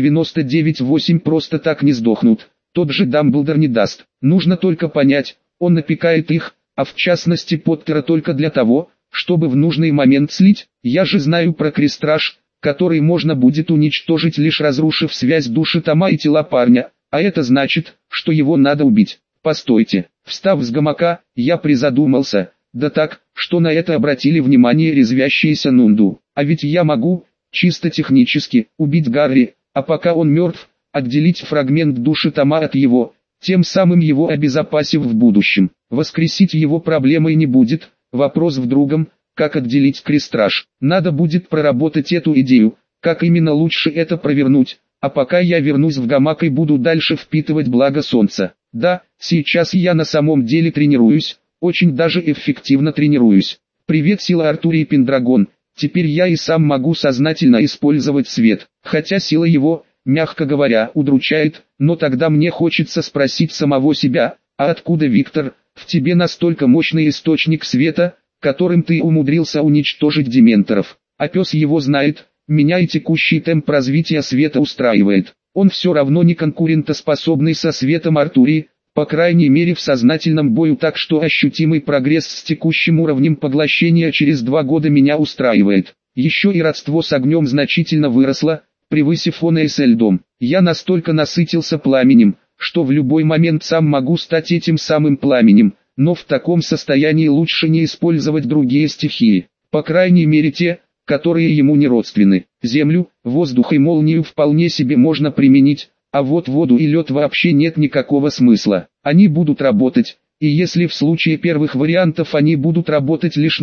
99,8 просто так не сдохнут. Тот же Дамблдор не даст. Нужно только понять, он напекает их, а в частности Поттера только для того, чтобы в нужный момент слить. Я же знаю про крестраж, который можно будет уничтожить, лишь разрушив связь души Тома и тела парня, а это значит, что его надо убить. Постойте, встав с гамака, я призадумался, да так, что на это обратили внимание резвящиеся Нунду. А ведь я могу, чисто технически, убить Гарри, а пока он мертв, отделить фрагмент души Тома от его, тем самым его обезопасив в будущем. Воскресить его проблемой не будет, вопрос в другом, как отделить крестраж. Надо будет проработать эту идею, как именно лучше это провернуть, а пока я вернусь в гамак и буду дальше впитывать благо солнца. Да, сейчас я на самом деле тренируюсь, очень даже эффективно тренируюсь. Привет, сила Артурии Пендрагон. Теперь я и сам могу сознательно использовать свет, хотя сила его, мягко говоря, удручает, но тогда мне хочется спросить самого себя, а откуда, Виктор, в тебе настолько мощный источник света, которым ты умудрился уничтожить дементоров? А пес его знает, меня и текущий темп развития света устраивает. Он все равно не конкурентоспособный со светом Артурии, по крайней мере в сознательном бою, так что ощутимый прогресс с текущим уровнем поглощения через 2 года меня устраивает. Еще и родство с огнем значительно выросло, превысив оное с льдом. Я настолько насытился пламенем, что в любой момент сам могу стать этим самым пламенем, но в таком состоянии лучше не использовать другие стихии, по крайней мере те, которые ему не родственны. Землю, воздух и молнию вполне себе можно применить, а вот воду и лед вообще нет никакого смысла. Они будут работать, и если в случае первых вариантов они будут работать лишь на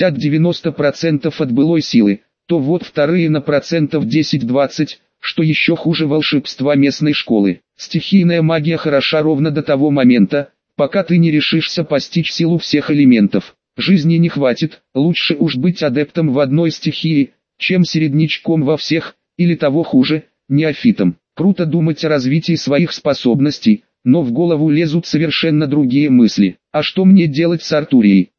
50-90% от былой силы, то вот вторые на процентов 10-20%, что еще хуже волшебства местной школы. Стихийная магия хороша ровно до того момента, пока ты не решишься постичь силу всех элементов. Жизни не хватит, лучше уж быть адептом в одной стихии, чем середнячком во всех, или того хуже, неофитом. Круто думать о развитии своих способностей, но в голову лезут совершенно другие мысли. А что мне делать с Артурией? То,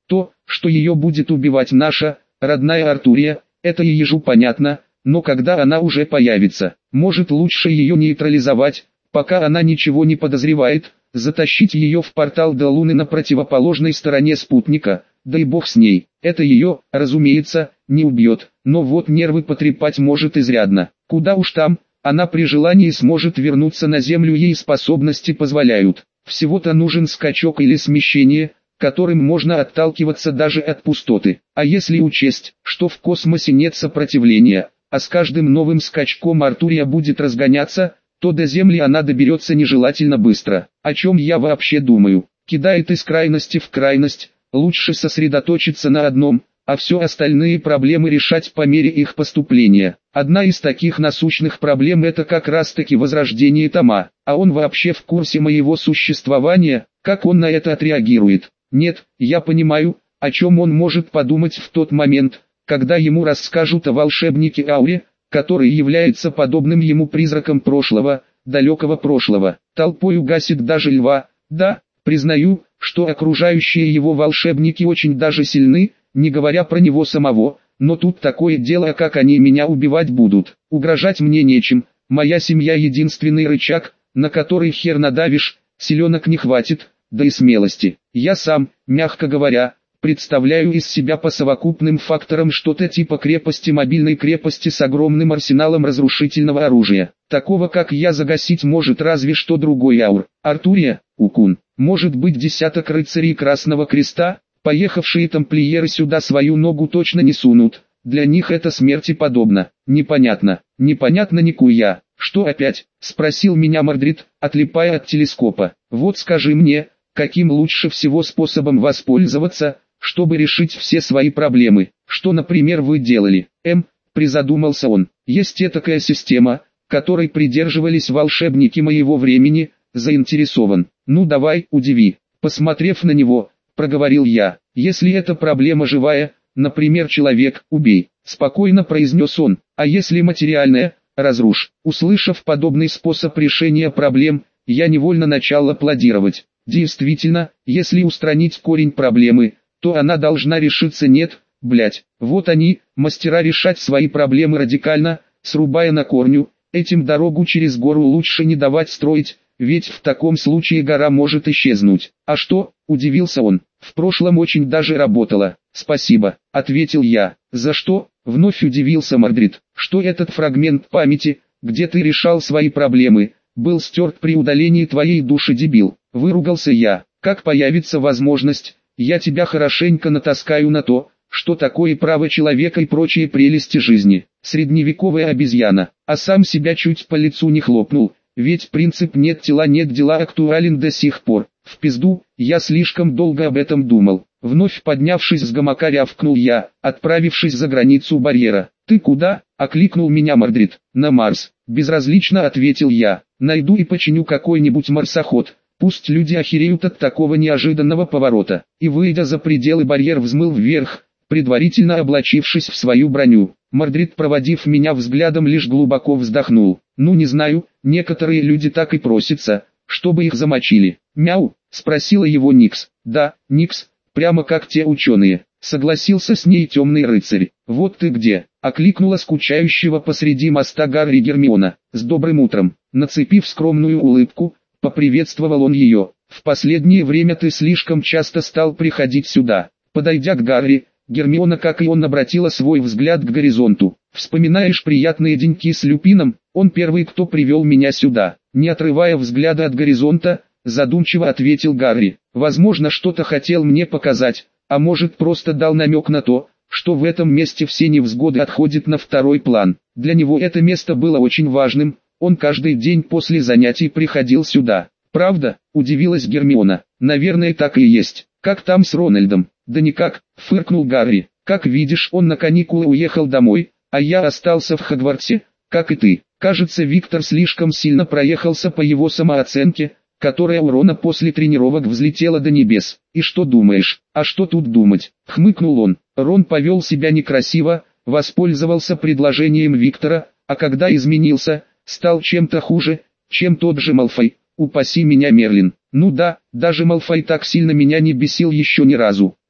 что ее будет убивать наша, родная Артурия, это и ежу понятно, но когда она уже появится, может лучше ее нейтрализовать, пока она ничего не подозревает, затащить ее в портал до Луны на противоположной стороне спутника, да и бог с ней, это ее, разумеется, не убьет, но вот нервы потрепать может изрядно, куда уж там, она при желании сможет вернуться на Землю, ей способности позволяют, всего-то нужен скачок или смещение, которым можно отталкиваться даже от пустоты, а если учесть, что в космосе нет сопротивления, а с каждым новым скачком Артурия будет разгоняться, то до Земли она доберется нежелательно быстро. О чем я вообще думаю? Кидает из крайности в крайность, лучше сосредоточиться на одном, а все остальные проблемы решать по мере их поступления. Одна из таких насущных проблем — это как раз таки возрождение Тома, а он вообще в курсе моего существования, как он на это отреагирует? Нет, я понимаю, о чем он может подумать в тот момент, когда ему расскажут о волшебнике Ауре, который является подобным ему призраком прошлого, далекого прошлого. Толпой угасит даже льва. Да, признаю, что окружающие его волшебники очень даже сильны, не говоря про него самого, но тут такое дело, как они меня убивать будут. Угрожать мне нечем, моя семья единственный рычаг, на который хер надавишь, силенок не хватит, да и смелости. Я сам, мягко говоря, представляю из себя по совокупным факторам что-то типа крепости, мобильной крепости с огромным арсеналом разрушительного оружия. Такого как я загасить может разве что другой аур. Артурия, Укун, может быть десяток рыцарей Красного Креста, поехавшие тамплиеры сюда свою ногу точно не сунут. Для них это смерти подобно. Непонятно, непонятно никуя. Что опять? Спросил меня Мордрид, отлипая от телескопа. Вот скажи мне, каким лучше всего способом воспользоваться, чтобы решить все свои проблемы. Что, например, вы делали? Призадумался он. Есть этакая система, которой придерживались волшебники моего времени, заинтересован. Ну давай, удиви. Посмотрев на него, проговорил я. Если эта проблема живая, например, человек, убей. Спокойно произнес он. А если материальная, разрушь. Услышав подобный способ решения проблем, я невольно начал аплодировать. Действительно, если устранить корень проблемы, то она должна решиться. Нет, блять, вот они, мастера решать свои проблемы радикально, срубая на корню. Этим дорогу через гору лучше не давать строить, ведь в таком случае гора может исчезнуть. А что, удивился он, в прошлом очень даже работало. Спасибо, ответил я. За что? Вновь удивился Мордрид. Что этот фрагмент памяти, где ты решал свои проблемы, был стерт при удалении твоей души, дебил. Выругался я. Как появится возможность, я тебя хорошенько натаскаю на то, что такое право человека и прочие прелести жизни. Средневековая обезьяна, а сам себя чуть по лицу не хлопнул, ведь принцип «нет тела нет дела» актуален до сих пор. В пизду, я слишком долго об этом думал. Вновь поднявшись с гамака, рявкнул я, отправившись за границу барьера. «Ты куда?» — окликнул меня Мордрид. «На Марс», — безразлично ответил я. «Найду и починю какой-нибудь марсоход. Пусть люди охереют от такого неожиданного поворота». И выйдя за пределы, барьер взмыл вверх, предварительно облачившись в свою броню. Мордрид, проводив меня взглядом, лишь глубоко вздохнул. «Ну не знаю, некоторые люди так и просятся, чтобы их замочили». «Мяу?» — спросила его Никс. «Да, Никс, прямо как те ученые», — согласился с ней темный рыцарь. «Вот ты где?» — окликнула скучающего посреди моста Гарри Гермиона. «С добрым утром!» Нацепив скромную улыбку, поприветствовал он ее. «В последнее время ты слишком часто стал приходить сюда». Подойдя к Гарри, Гермиона, как и он, обратила свой взгляд к горизонту. «Вспоминаешь приятные деньки с Люпином? Он первый, кто привел меня сюда». Не отрывая взгляда от горизонта, задумчиво ответил Гарри. «Возможно, что-то хотел мне показать, а может, просто дал намек на то, что в этом месте все невзгоды отходят на второй план. Для него это место было очень важным, он каждый день после занятий приходил сюда». «Правда?» – удивилась Гермиона. «Наверное, так и есть. Как там с Рональдом?» «Да никак», – фыркнул Гарри. «Как видишь, он на каникулы уехал домой, а я остался в Хогвартсе, как и ты. Кажется, Виктор слишком сильно проехался по его самооценке, которая у Рона после тренировок взлетела до небес. И что думаешь?» «А что тут думать?» – хмыкнул он. «Рон повел себя некрасиво, воспользовался предложением Виктора, а когда изменился, стал чем-то хуже, чем тот же Малфой. Упаси меня, Мерлин. Ну да, даже Малфой так сильно меня не бесил еще ни разу.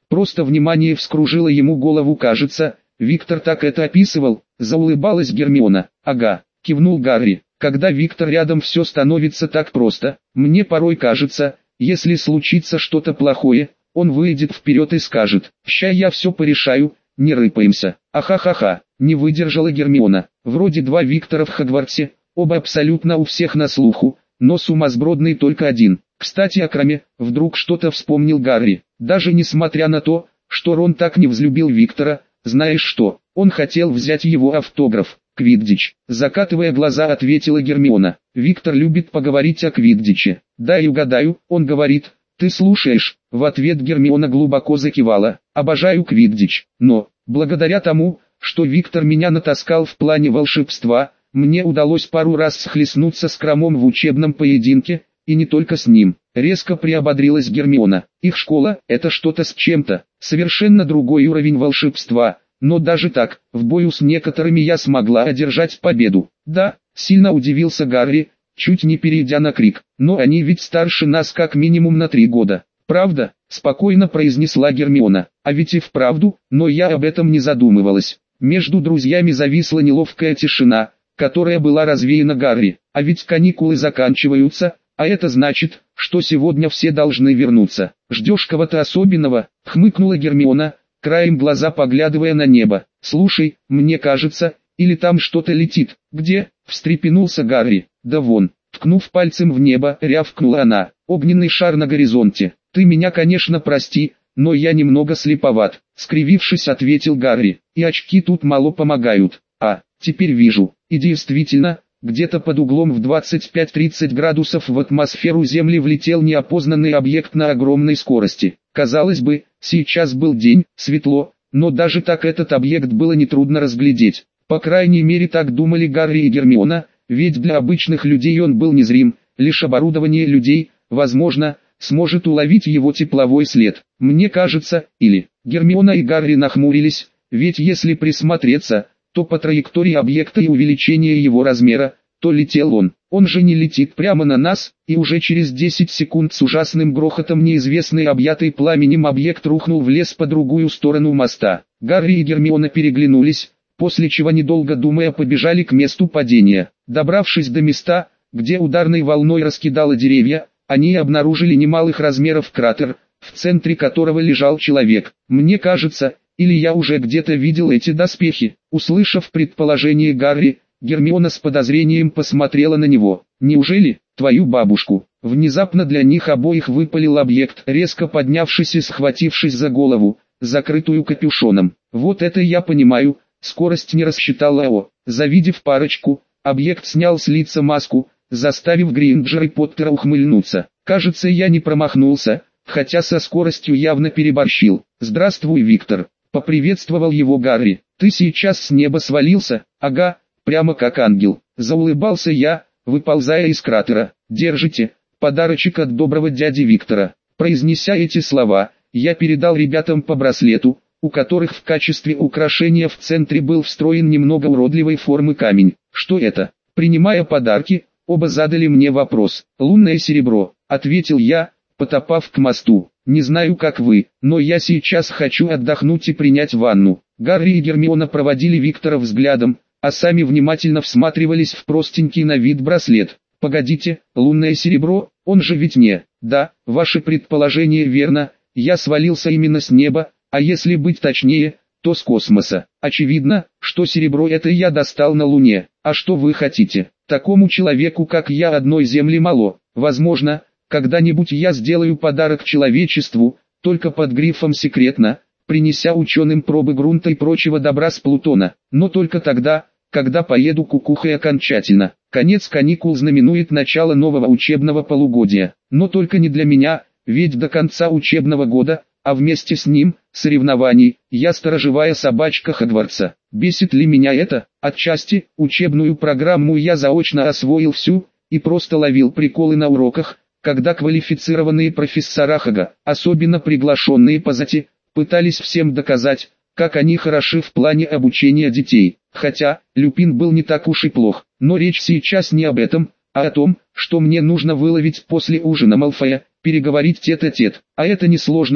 Просто внимание вскружило ему голову, кажется. Виктор так это описывал, заулыбалась Гермиона. Ага, кивнул Гарри. Когда Виктор рядом, все становится так просто. Мне порой кажется, если случится что-то плохое, он выйдет вперед и скажет: «Ща я все порешаю, не рыпаемся». Ахахаха, не выдержала Гермиона. Вроде два Виктора в Хогвартсе, оба абсолютно у всех на слуху, но сумасбродный только один. Кстати, о Краме, вдруг что-то вспомнил Гарри. Даже несмотря на то, что Рон так не взлюбил Виктора, знаешь что, он хотел взять его автограф. Квиддич. Закатывая глаза, ответила Гермиона. Виктор любит поговорить о Квиддиче. Дай угадаю, он говорит: «Ты слушаешь?» В ответ Гермиона глубоко закивала. Обожаю Квиддич, но, благодаря тому, что Виктор меня натаскал в плане волшебства, мне удалось пару раз схлестнуться с Крамом в учебном поединке, и не только с ним. Резко приободрилась Гермиона. Их школа – это что-то с чем-то, совершенно другой уровень волшебства. Но даже так, в бою с некоторыми я смогла одержать победу. Да, сильно удивился Гарри, чуть не перейдя на крик. Но они ведь старше нас как минимум на 3 года. Правда? Спокойно произнесла Гермиона. А ведь и вправду, но я об этом не задумывалась. Между друзьями зависла неловкая тишина, которая была развеяна Гарри. А ведь каникулы заканчиваются, а это значит, что сегодня все должны вернуться. Ждешь кого-то особенного? Хмыкнула Гермиона, краем глаза поглядывая на небо. Слушай, мне кажется, или там что-то летит. Где? Встрепенулся Гарри. Да вон. Ткнув пальцем в небо, рявкнула она. Огненный шар на горизонте. Ты меня, конечно, прости, но я немного слеповат. Скривившись, ответил Гарри. И очки тут мало помогают. А, теперь вижу. И действительно, где-то под углом в 25-30 градусов в атмосферу Земли влетел неопознанный объект на огромной скорости. Казалось бы, сейчас был день, светло, но даже так этот объект было нетрудно разглядеть. По крайней мере, так думали Гарри и Гермиона, ведь для обычных людей он был незрим, лишь оборудование людей, возможно, сможет уловить его тепловой след. Мне кажется, или... Гермиона и Гарри нахмурились, ведь если присмотреться, то по траектории объекта и увеличению его размера, то летел он же не летит прямо на нас, и уже через 10 секунд с ужасным грохотом неизвестный объятый пламенем объект рухнул в лес по другую сторону моста. Гарри и Гермиона переглянулись, после чего, недолго думая, побежали к месту падения. Добравшись до места, где ударной волной раскидало деревья, они обнаружили немалых размеров кратер, в центре которого лежал человек. Мне кажется, или я уже где-то видел эти доспехи. Услышав предположение Гарри, Гермиона с подозрением посмотрела на него. Неужели твою бабушку? Внезапно для них обоих выпалил объект, резко поднявшись и схватившись за голову, закрытую капюшоном. Вот это я понимаю, скорость не рассчитала. Завидев парочку, объект снял с лица маску, заставив Гринджера и Поттера ухмыльнуться. Кажется, я не промахнулся, хотя со скоростью явно переборщил. Здравствуй, Виктор. Поприветствовал его Гарри. Ты сейчас с неба свалился? Ага, прямо как ангел. Заулыбался я, выползая из кратера. Держите, подарочек от доброго дяди Виктора. Произнеся эти слова, я передал ребятам по браслету, у которых в качестве украшения в центре был встроен немного уродливой формы камень. Что это? Принимая подарки, оба задали мне вопрос. Лунное серебро, ответил я, потопав к мосту. Не знаю, как вы, но я сейчас хочу отдохнуть и принять ванну. Гарри и Гермиона проводили Виктора взглядом, а сами внимательно всматривались в простенький на вид браслет. Погодите, лунное серебро, он же ведь не... Да, ваше предположение верно, я свалился именно с неба, а если быть точнее, то с космоса. Очевидно, что серебро это я достал на Луне. А что вы хотите? Такому человеку, как я, одной земли мало. Возможно, когда-нибудь я сделаю подарок человечеству, только под грифом «секретно», принеся ученым пробы грунта и прочего добра с Плутона. Но только тогда, когда поеду кукухой окончательно. Конец каникул знаменует начало нового учебного полугодия. Но только не для меня, ведь до конца учебного года, а вместе с ним, соревнований, я сторожевая собачка Хогвартса. Бесит ли меня это? Отчасти, учебную программу я заочно освоил всю, и просто ловил приколы на уроках, когда квалифицированные профессора Хога, особенно приглашенные по ЗАТи, пытались всем доказать, как они хороши в плане обучения детей. Хотя, Люпин был не так уж и плох, но речь сейчас не об этом, а о том, что мне нужно выловить после ужина Малфоя, переговорить тет-а-тет. А это несложно,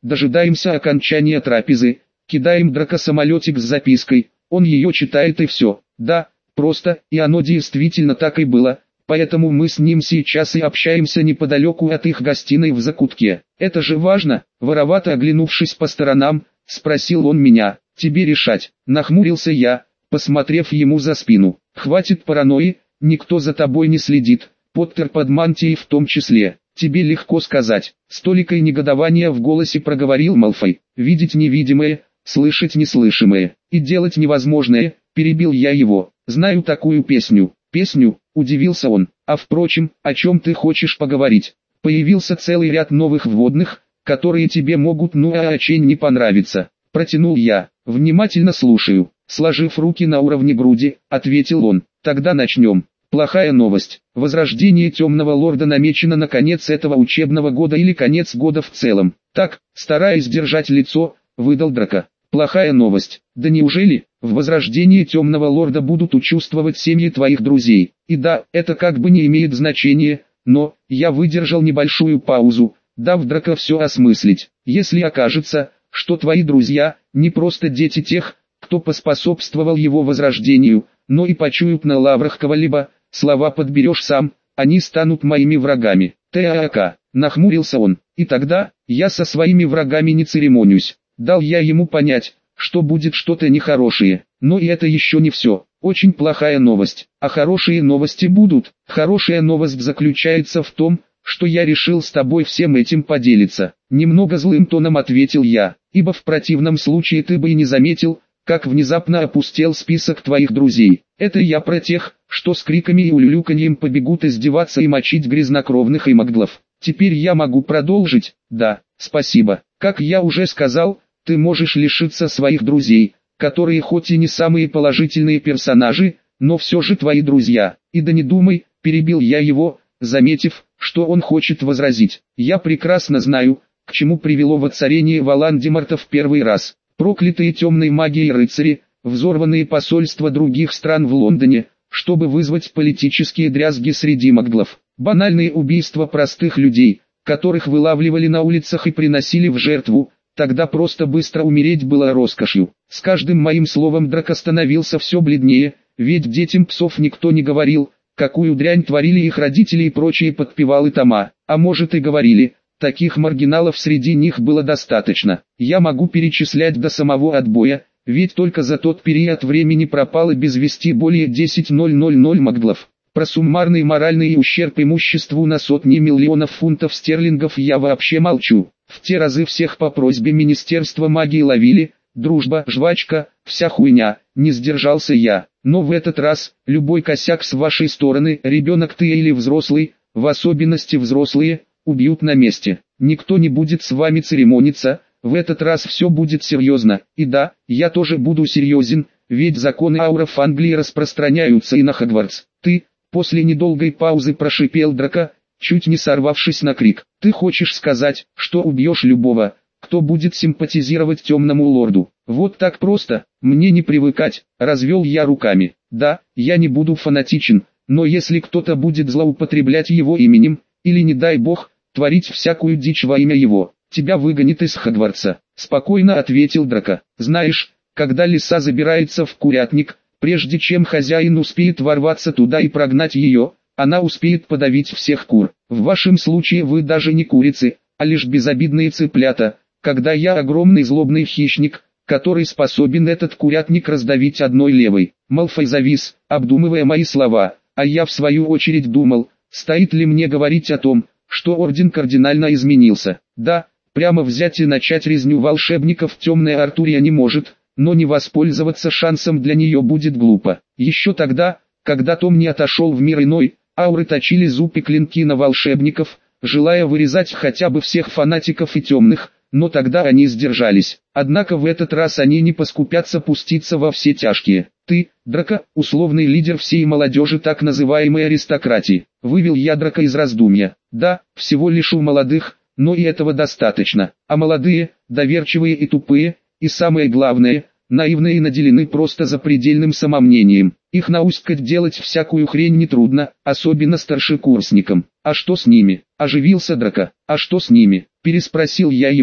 Дожидаемся окончания трапезы, кидаем Драка самолетик с запиской, он ее читает и все. Да, просто, и оно действительно так и было, поэтому мы с ним сейчас и общаемся неподалеку от их гостиной в закутке. Это же важно, воровато оглянувшись по сторонам, спросил он меня. Тебе решать, нахмурился я, посмотрев ему за спину. Хватит паранойи, никто за тобой не следит, Поттер под мантией в том числе. Тебе легко сказать. С толикой негодования в голосе проговорил Малфой. Видеть невидимое, слышать неслышимое, и делать невозможное, перебил я его. Знаю такую песню. Песню, удивился он. А впрочем, о чем ты хочешь поговорить? Появился целый ряд новых вводных, которые тебе могут очень не понравиться. Протянул я. Внимательно слушаю. Сложив руки на уровне груди, ответил он. Тогда начнем. Плохая новость. Возрождение Темного Лорда намечено на конец этого учебного года или конец года в целом. Так, стараясь держать лицо, выдал Драко. Плохая новость. Да неужели? В возрождении Темного Лорда будут участвовать семьи твоих друзей. И да, это как бы не имеет значения, но, я выдержал небольшую паузу, дав Драко все осмыслить. Если окажется, что твои друзья, не просто дети тех, кто поспособствовал его возрождению, но и почуют на лаврах кого-либо, слова подберешь сам, они станут моими врагами. Так, нахмурился он, и тогда, я со своими врагами не церемонюсь. Дал я ему понять, что будет что-то нехорошее, но и это еще не все. Очень плохая новость, а хорошие новости будут. Хорошая новость заключается в том, что я решил с тобой всем этим поделиться. Немного злым тоном ответил я, ибо в противном случае ты бы и не заметил, как внезапно опустел список твоих друзей. Это я про тех, что с криками и улюлюканьем побегут издеваться и мочить грязнокровных имаглов. Теперь я могу продолжить? Да, спасибо. Как я уже сказал, ты можешь лишиться своих друзей, которые хоть и не самые положительные персонажи, но все же твои друзья. И да не думай, перебил я его, заметив, что он хочет возразить. Я прекрасно знаю, к чему привело воцарение Волан-де-Морта в первый раз. Проклятые темной магией рыцари, взорванные посольства других стран в Лондоне, чтобы вызвать политические дрязги среди маглов. Банальные убийства простых людей, которых вылавливали на улицах и приносили в жертву. Тогда просто быстро умереть было роскошью. С каждым моим словом Драко становился все бледнее, ведь детям псов никто не говорил, какую дрянь творили их родители и прочие подпевалы тома. А может и говорили. Таких маргиналов среди них было достаточно. Я могу перечислять до самого отбоя, ведь только за тот период времени пропало без вести более 10 000 маглов. Про суммарный моральный ущерб имуществу на сотни миллионов фунтов стерлингов я вообще молчу. В те разы всех по просьбе Министерства магии ловили, дружба, жвачка, вся хуйня, не сдержался я. Но в этот раз, любой косяк с вашей стороны, ребенок ты или взрослый, в особенности взрослые, убьют на месте. Никто не будет с вами церемониться, в этот раз все будет серьезно. И да, я тоже буду серьезен, ведь законы ауров Англии распространяются и на Хогвартс. Ты, после недолгой паузы прошипел Драко, чуть не сорвавшись на крик. Ты хочешь сказать, что убьешь любого, кто будет симпатизировать Темному Лорду? Вот так просто, мне не привыкать, развел я руками. Да, я не буду фанатичен, но если кто-то будет злоупотреблять его именем, или не дай бог, творить всякую дичь во имя его, тебя выгонит из Хогвартса, спокойно ответил Драко. Знаешь, когда лиса забирается в курятник, прежде чем хозяин успеет ворваться туда и прогнать ее, она успеет подавить всех кур. В вашем случае вы даже не курицы, а лишь безобидные цыплята, когда я огромный злобный хищник, который способен этот курятник раздавить одной левой. Малфой завис, обдумывая мои слова, а я в свою очередь думал, стоит ли мне говорить о том, что Орден кардинально изменился. Да, прямо взять и начать резню волшебников темная Артурия не может, но не воспользоваться шансом для нее будет глупо. Еще тогда, когда Том не отошел в мир иной, ауры точили зуб и клинки на волшебников, желая вырезать хотя бы всех фанатиков и темных, но тогда они сдержались. Однако в этот раз они не поскупятся пуститься во все тяжкие. Ты, Драко, условный лидер всей молодежи так называемой аристократии, вывел я Драко из раздумья. Да, всего лишь у молодых, но и этого достаточно. А молодые, доверчивые и тупые, и самое главное, наивные и наделены просто запредельным самомнением. Их наускать делать всякую хрень нетрудно, особенно старшекурсникам. А что с ними? Оживился Драко. А что с ними? Переспросил я его.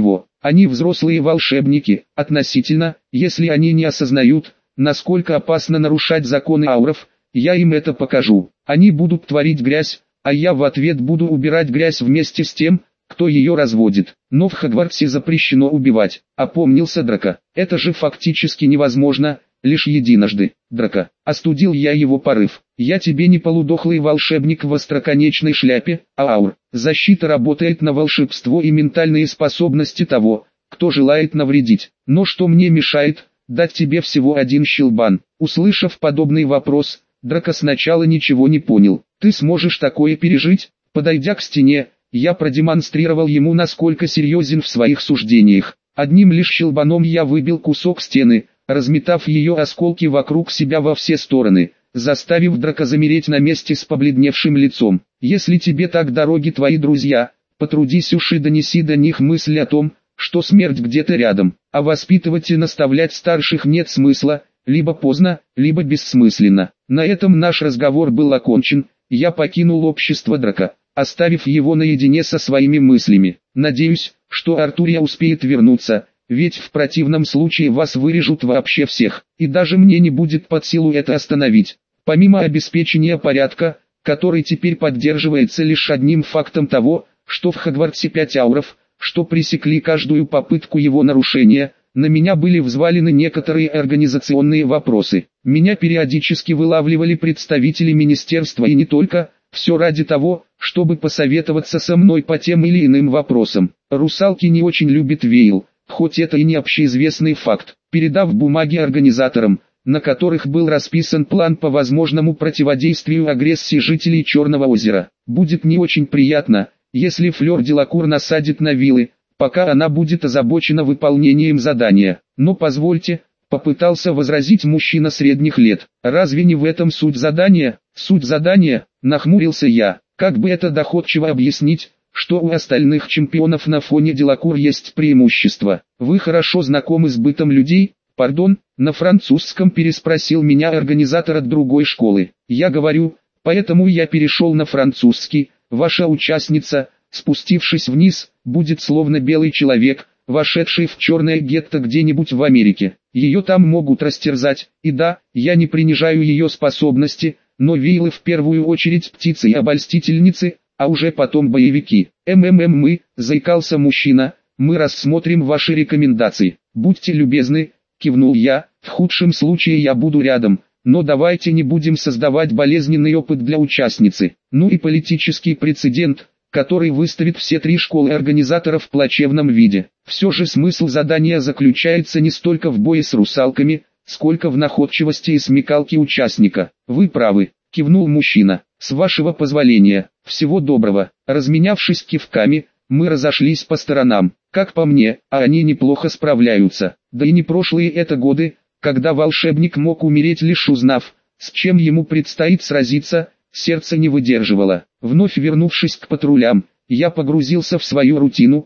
Они взрослые волшебники, относительно, если они не осознают, насколько опасно нарушать законы ауров, я им это покажу. Они будут творить грязь, а я в ответ буду убирать грязь вместе с тем, кто ее разводит. Но в Хогвартсе запрещено убивать, опомнился Драко. Это же фактически невозможно, лишь единожды. Драко, остудил я его порыв. Я тебе не полудохлый волшебник в остроконечной шляпе, а аур. Защита работает на волшебство и ментальные способности того, кто желает навредить. Но что мне мешает дать тебе всего один щелбан? Услышав подобный вопрос, Драко сначала ничего не понял. Ты сможешь такое пережить? Подойдя к стене, я продемонстрировал ему, насколько серьезен в своих суждениях. Одним лишь щелбаном я выбил кусок стены, разметав ее осколки вокруг себя во все стороны, заставив Драко замереть на месте с побледневшим лицом. Если тебе так дороги твои друзья, потрудись уж и донеси до них мысль о том, что смерть где-то рядом, а воспитывать и наставлять старших нет смысла, либо поздно, либо бессмысленно. На этом наш разговор был окончен, я покинул общество Драко, оставив его наедине со своими мыслями. Надеюсь, что Артурия успеет вернуться, ведь в противном случае вас вырежут вообще всех, и даже мне не будет под силу это остановить. Помимо обеспечения порядка, который теперь поддерживается лишь одним фактом того, что в Хогвартсе 5 ауров, что пресекли каждую попытку его нарушения, на меня были взвалены некоторые организационные вопросы. Меня периодически вылавливали представители министерства и не только, все ради того, чтобы посоветоваться со мной по тем или иным вопросам. Русалки не очень любят Вейл, хоть это и не общеизвестный факт. Передав бумаги организаторам, на которых был расписан план по возможному противодействию агрессии жителей Черного озера, будет не очень приятно, если Флёр Делакур насадит на вилы, пока она будет озабочена выполнением задания. Но позвольте, попытался возразить мужчина средних лет. Разве не в этом суть задания? Суть задания, нахмурился я. Как бы это доходчиво объяснить, что у остальных чемпионов на фоне Делакур есть преимущество? Вы хорошо знакомы с бытом людей? Пардон, на французском переспросил меня организатор от другой школы. Я говорю, поэтому я перешел на французский. Ваша участница, спустившись вниз, будет словно белый человек, вошедший в черное гетто где-нибудь в Америке. Ее там могут растерзать, и да, я не принижаю ее способности, но вейлы в первую очередь птицы и обольстительницы, а уже потом боевики. Мы, заикался мужчина, мы рассмотрим ваши рекомендации. Будьте любезны, кивнул я, в худшем случае я буду рядом, но давайте не будем создавать болезненный опыт для участницы. Ну и политический прецедент, который выставит все 3 школы организаторов в плачевном виде. Все же смысл задания заключается не столько в бое с русалками, сколько в находчивости и смекалке участника. Вы правы, кивнул мужчина. С вашего позволения, всего доброго. Разменявшись кивками, мы разошлись по сторонам. Как по мне, а они неплохо справляются. Да и не прошлые это годы, когда волшебник мог умереть лишь узнав, с чем ему предстоит сразиться, сердце не выдерживало. Вновь вернувшись к патрулям, я погрузился в свою рутину,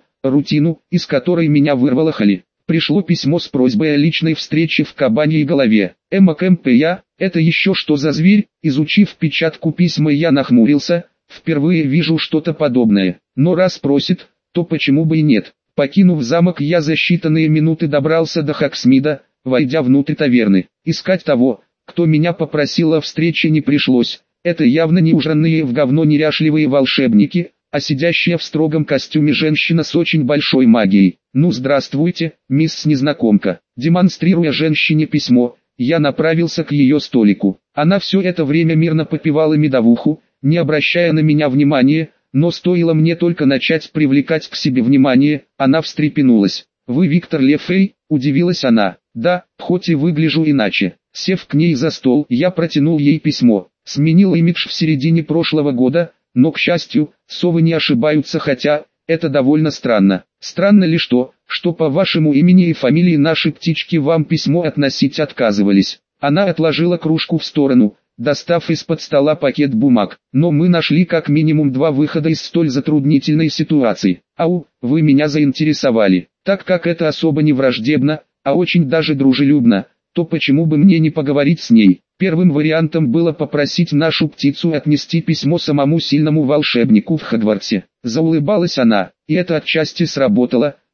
из которой меня вырвало Холли. Пришло письмо с просьбой о личной встрече в Кабаньей голове. МКМПЯ, это еще что за зверь? Изучив печатку письма, я нахмурился, впервые вижу что-то подобное. Но раз просит, то почему бы и нет. Покинув замок, я за считанные минуты добрался до Хоксмида, войдя внутрь таверны. Искать того, кто меня попросил о встрече, не пришлось. Это явно не ужранные в говно неряшливые волшебники, а сидящая в строгом костюме женщина с очень большой магией. «Ну здравствуйте, мисс Незнакомка». Демонстрируя женщине письмо, я направился к ее столику. Она все это время мирно попивала медовуху, не обращая на меня внимания, но стоило мне только начать привлекать к себе внимание, она встрепенулась. «Вы Виктор Лефей?» – удивилась она. «Да, хоть и выгляжу иначе». Сев к ней за стол, я протянул ей письмо. Сменил имидж в середине прошлого года, но, к счастью, совы не ошибаются, хотя, это довольно странно. Странно ли что по вашему имени и фамилии наши птички вам письмо относить отказывались. Она отложила кружку в сторону, достав из-под стола пакет бумаг. Но мы нашли как минимум 2 выхода из столь затруднительной ситуации. Ау, вы меня заинтересовали. Так как это особо не враждебно, а очень даже дружелюбно, то почему бы мне не поговорить с ней? Первым вариантом было попросить нашу птицу отнести письмо самому сильному волшебнику в Хогвартсе. Заулыбалась она, и это отчасти сработало,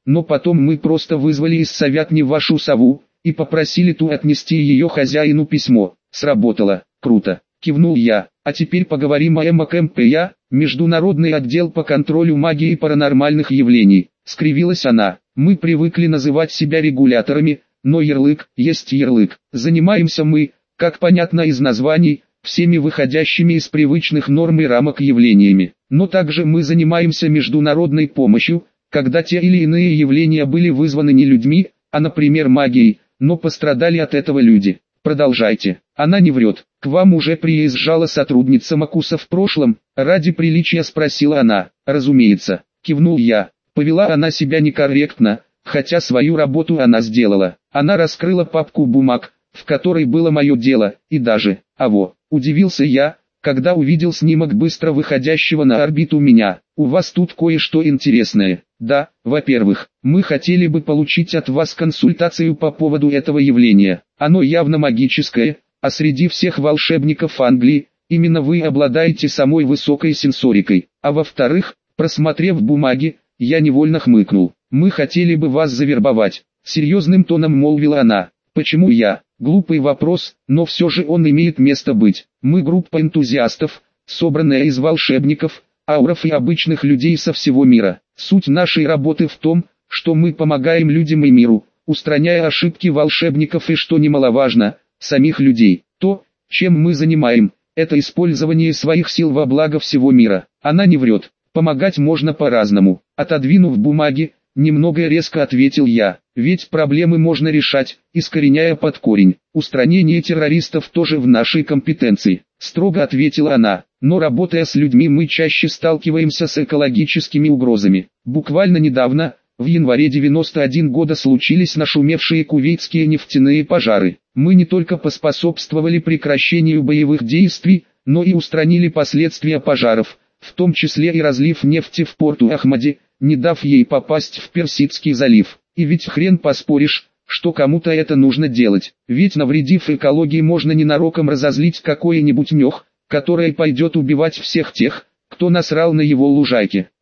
но потом мы просто вызвали из совятни вашу сову, и попросили ту отнести ее хозяину письмо. Сработало. Круто. Кивнул я. А теперь поговорим о МКМПЯ, Международный отдел по контролю магии и паранормальных явлений. Скривилась она. Мы привыкли называть себя регуляторами, но ярлык есть ярлык. Занимаемся мы, как понятно из названий, всеми выходящими из привычных норм и рамок явлениями. Но также мы занимаемся международной помощью, когда те или иные явления были вызваны не людьми, а, например, магией, но пострадали от этого люди. Продолжайте. Она не врет. К вам уже приезжала сотрудница Макуса в прошлом? Ради приличия спросила она. Разумеется. Кивнул я. Повела она себя некорректно, хотя свою работу она сделала. Она раскрыла папку бумаг, в которой было мое дело, и даже, удивился я, когда увидел снимок быстро выходящего на орбиту меня. У вас тут кое-что интересное. Да, во-первых, мы хотели бы получить от вас консультацию по поводу этого явления. Оно явно магическое, а среди всех волшебников Англии, именно вы обладаете самой высокой сенсорикой. А во-вторых, просмотрев бумаги, я невольно хмыкнул. Мы хотели бы вас завербовать. Серьезным тоном молвила она. Почему я? Глупый вопрос, но все же он имеет место быть. Мы группа энтузиастов, собранная из волшебников, ауров и обычных людей со всего мира. Суть нашей работы в том, что мы помогаем людям и миру, устраняя ошибки волшебников и, что немаловажно, самих людей. То, чем мы занимаем, это использование своих сил во благо всего мира. Она не врет. Помогать можно по-разному. Отодвинув бумаги, немного резко ответил я. Ведь проблемы можно решать, искореняя под корень. Устранение террористов тоже в нашей компетенции. Строго ответила она. Но работая с людьми мы чаще сталкиваемся с экологическими угрозами. Буквально недавно, в январе 91 года случились нашумевшие кувейтские нефтяные пожары. Мы не только поспособствовали прекращению боевых действий, но и устранили последствия пожаров, в том числе и разлив нефти в порту Ахмаде, не дав ей попасть в Персидский залив. И ведь хрен поспоришь, что кому-то это нужно делать, ведь навредив экологии можно ненароком разозлить какое-нибудь мех, которое пойдет убивать всех тех, кто насрал на его лужайке.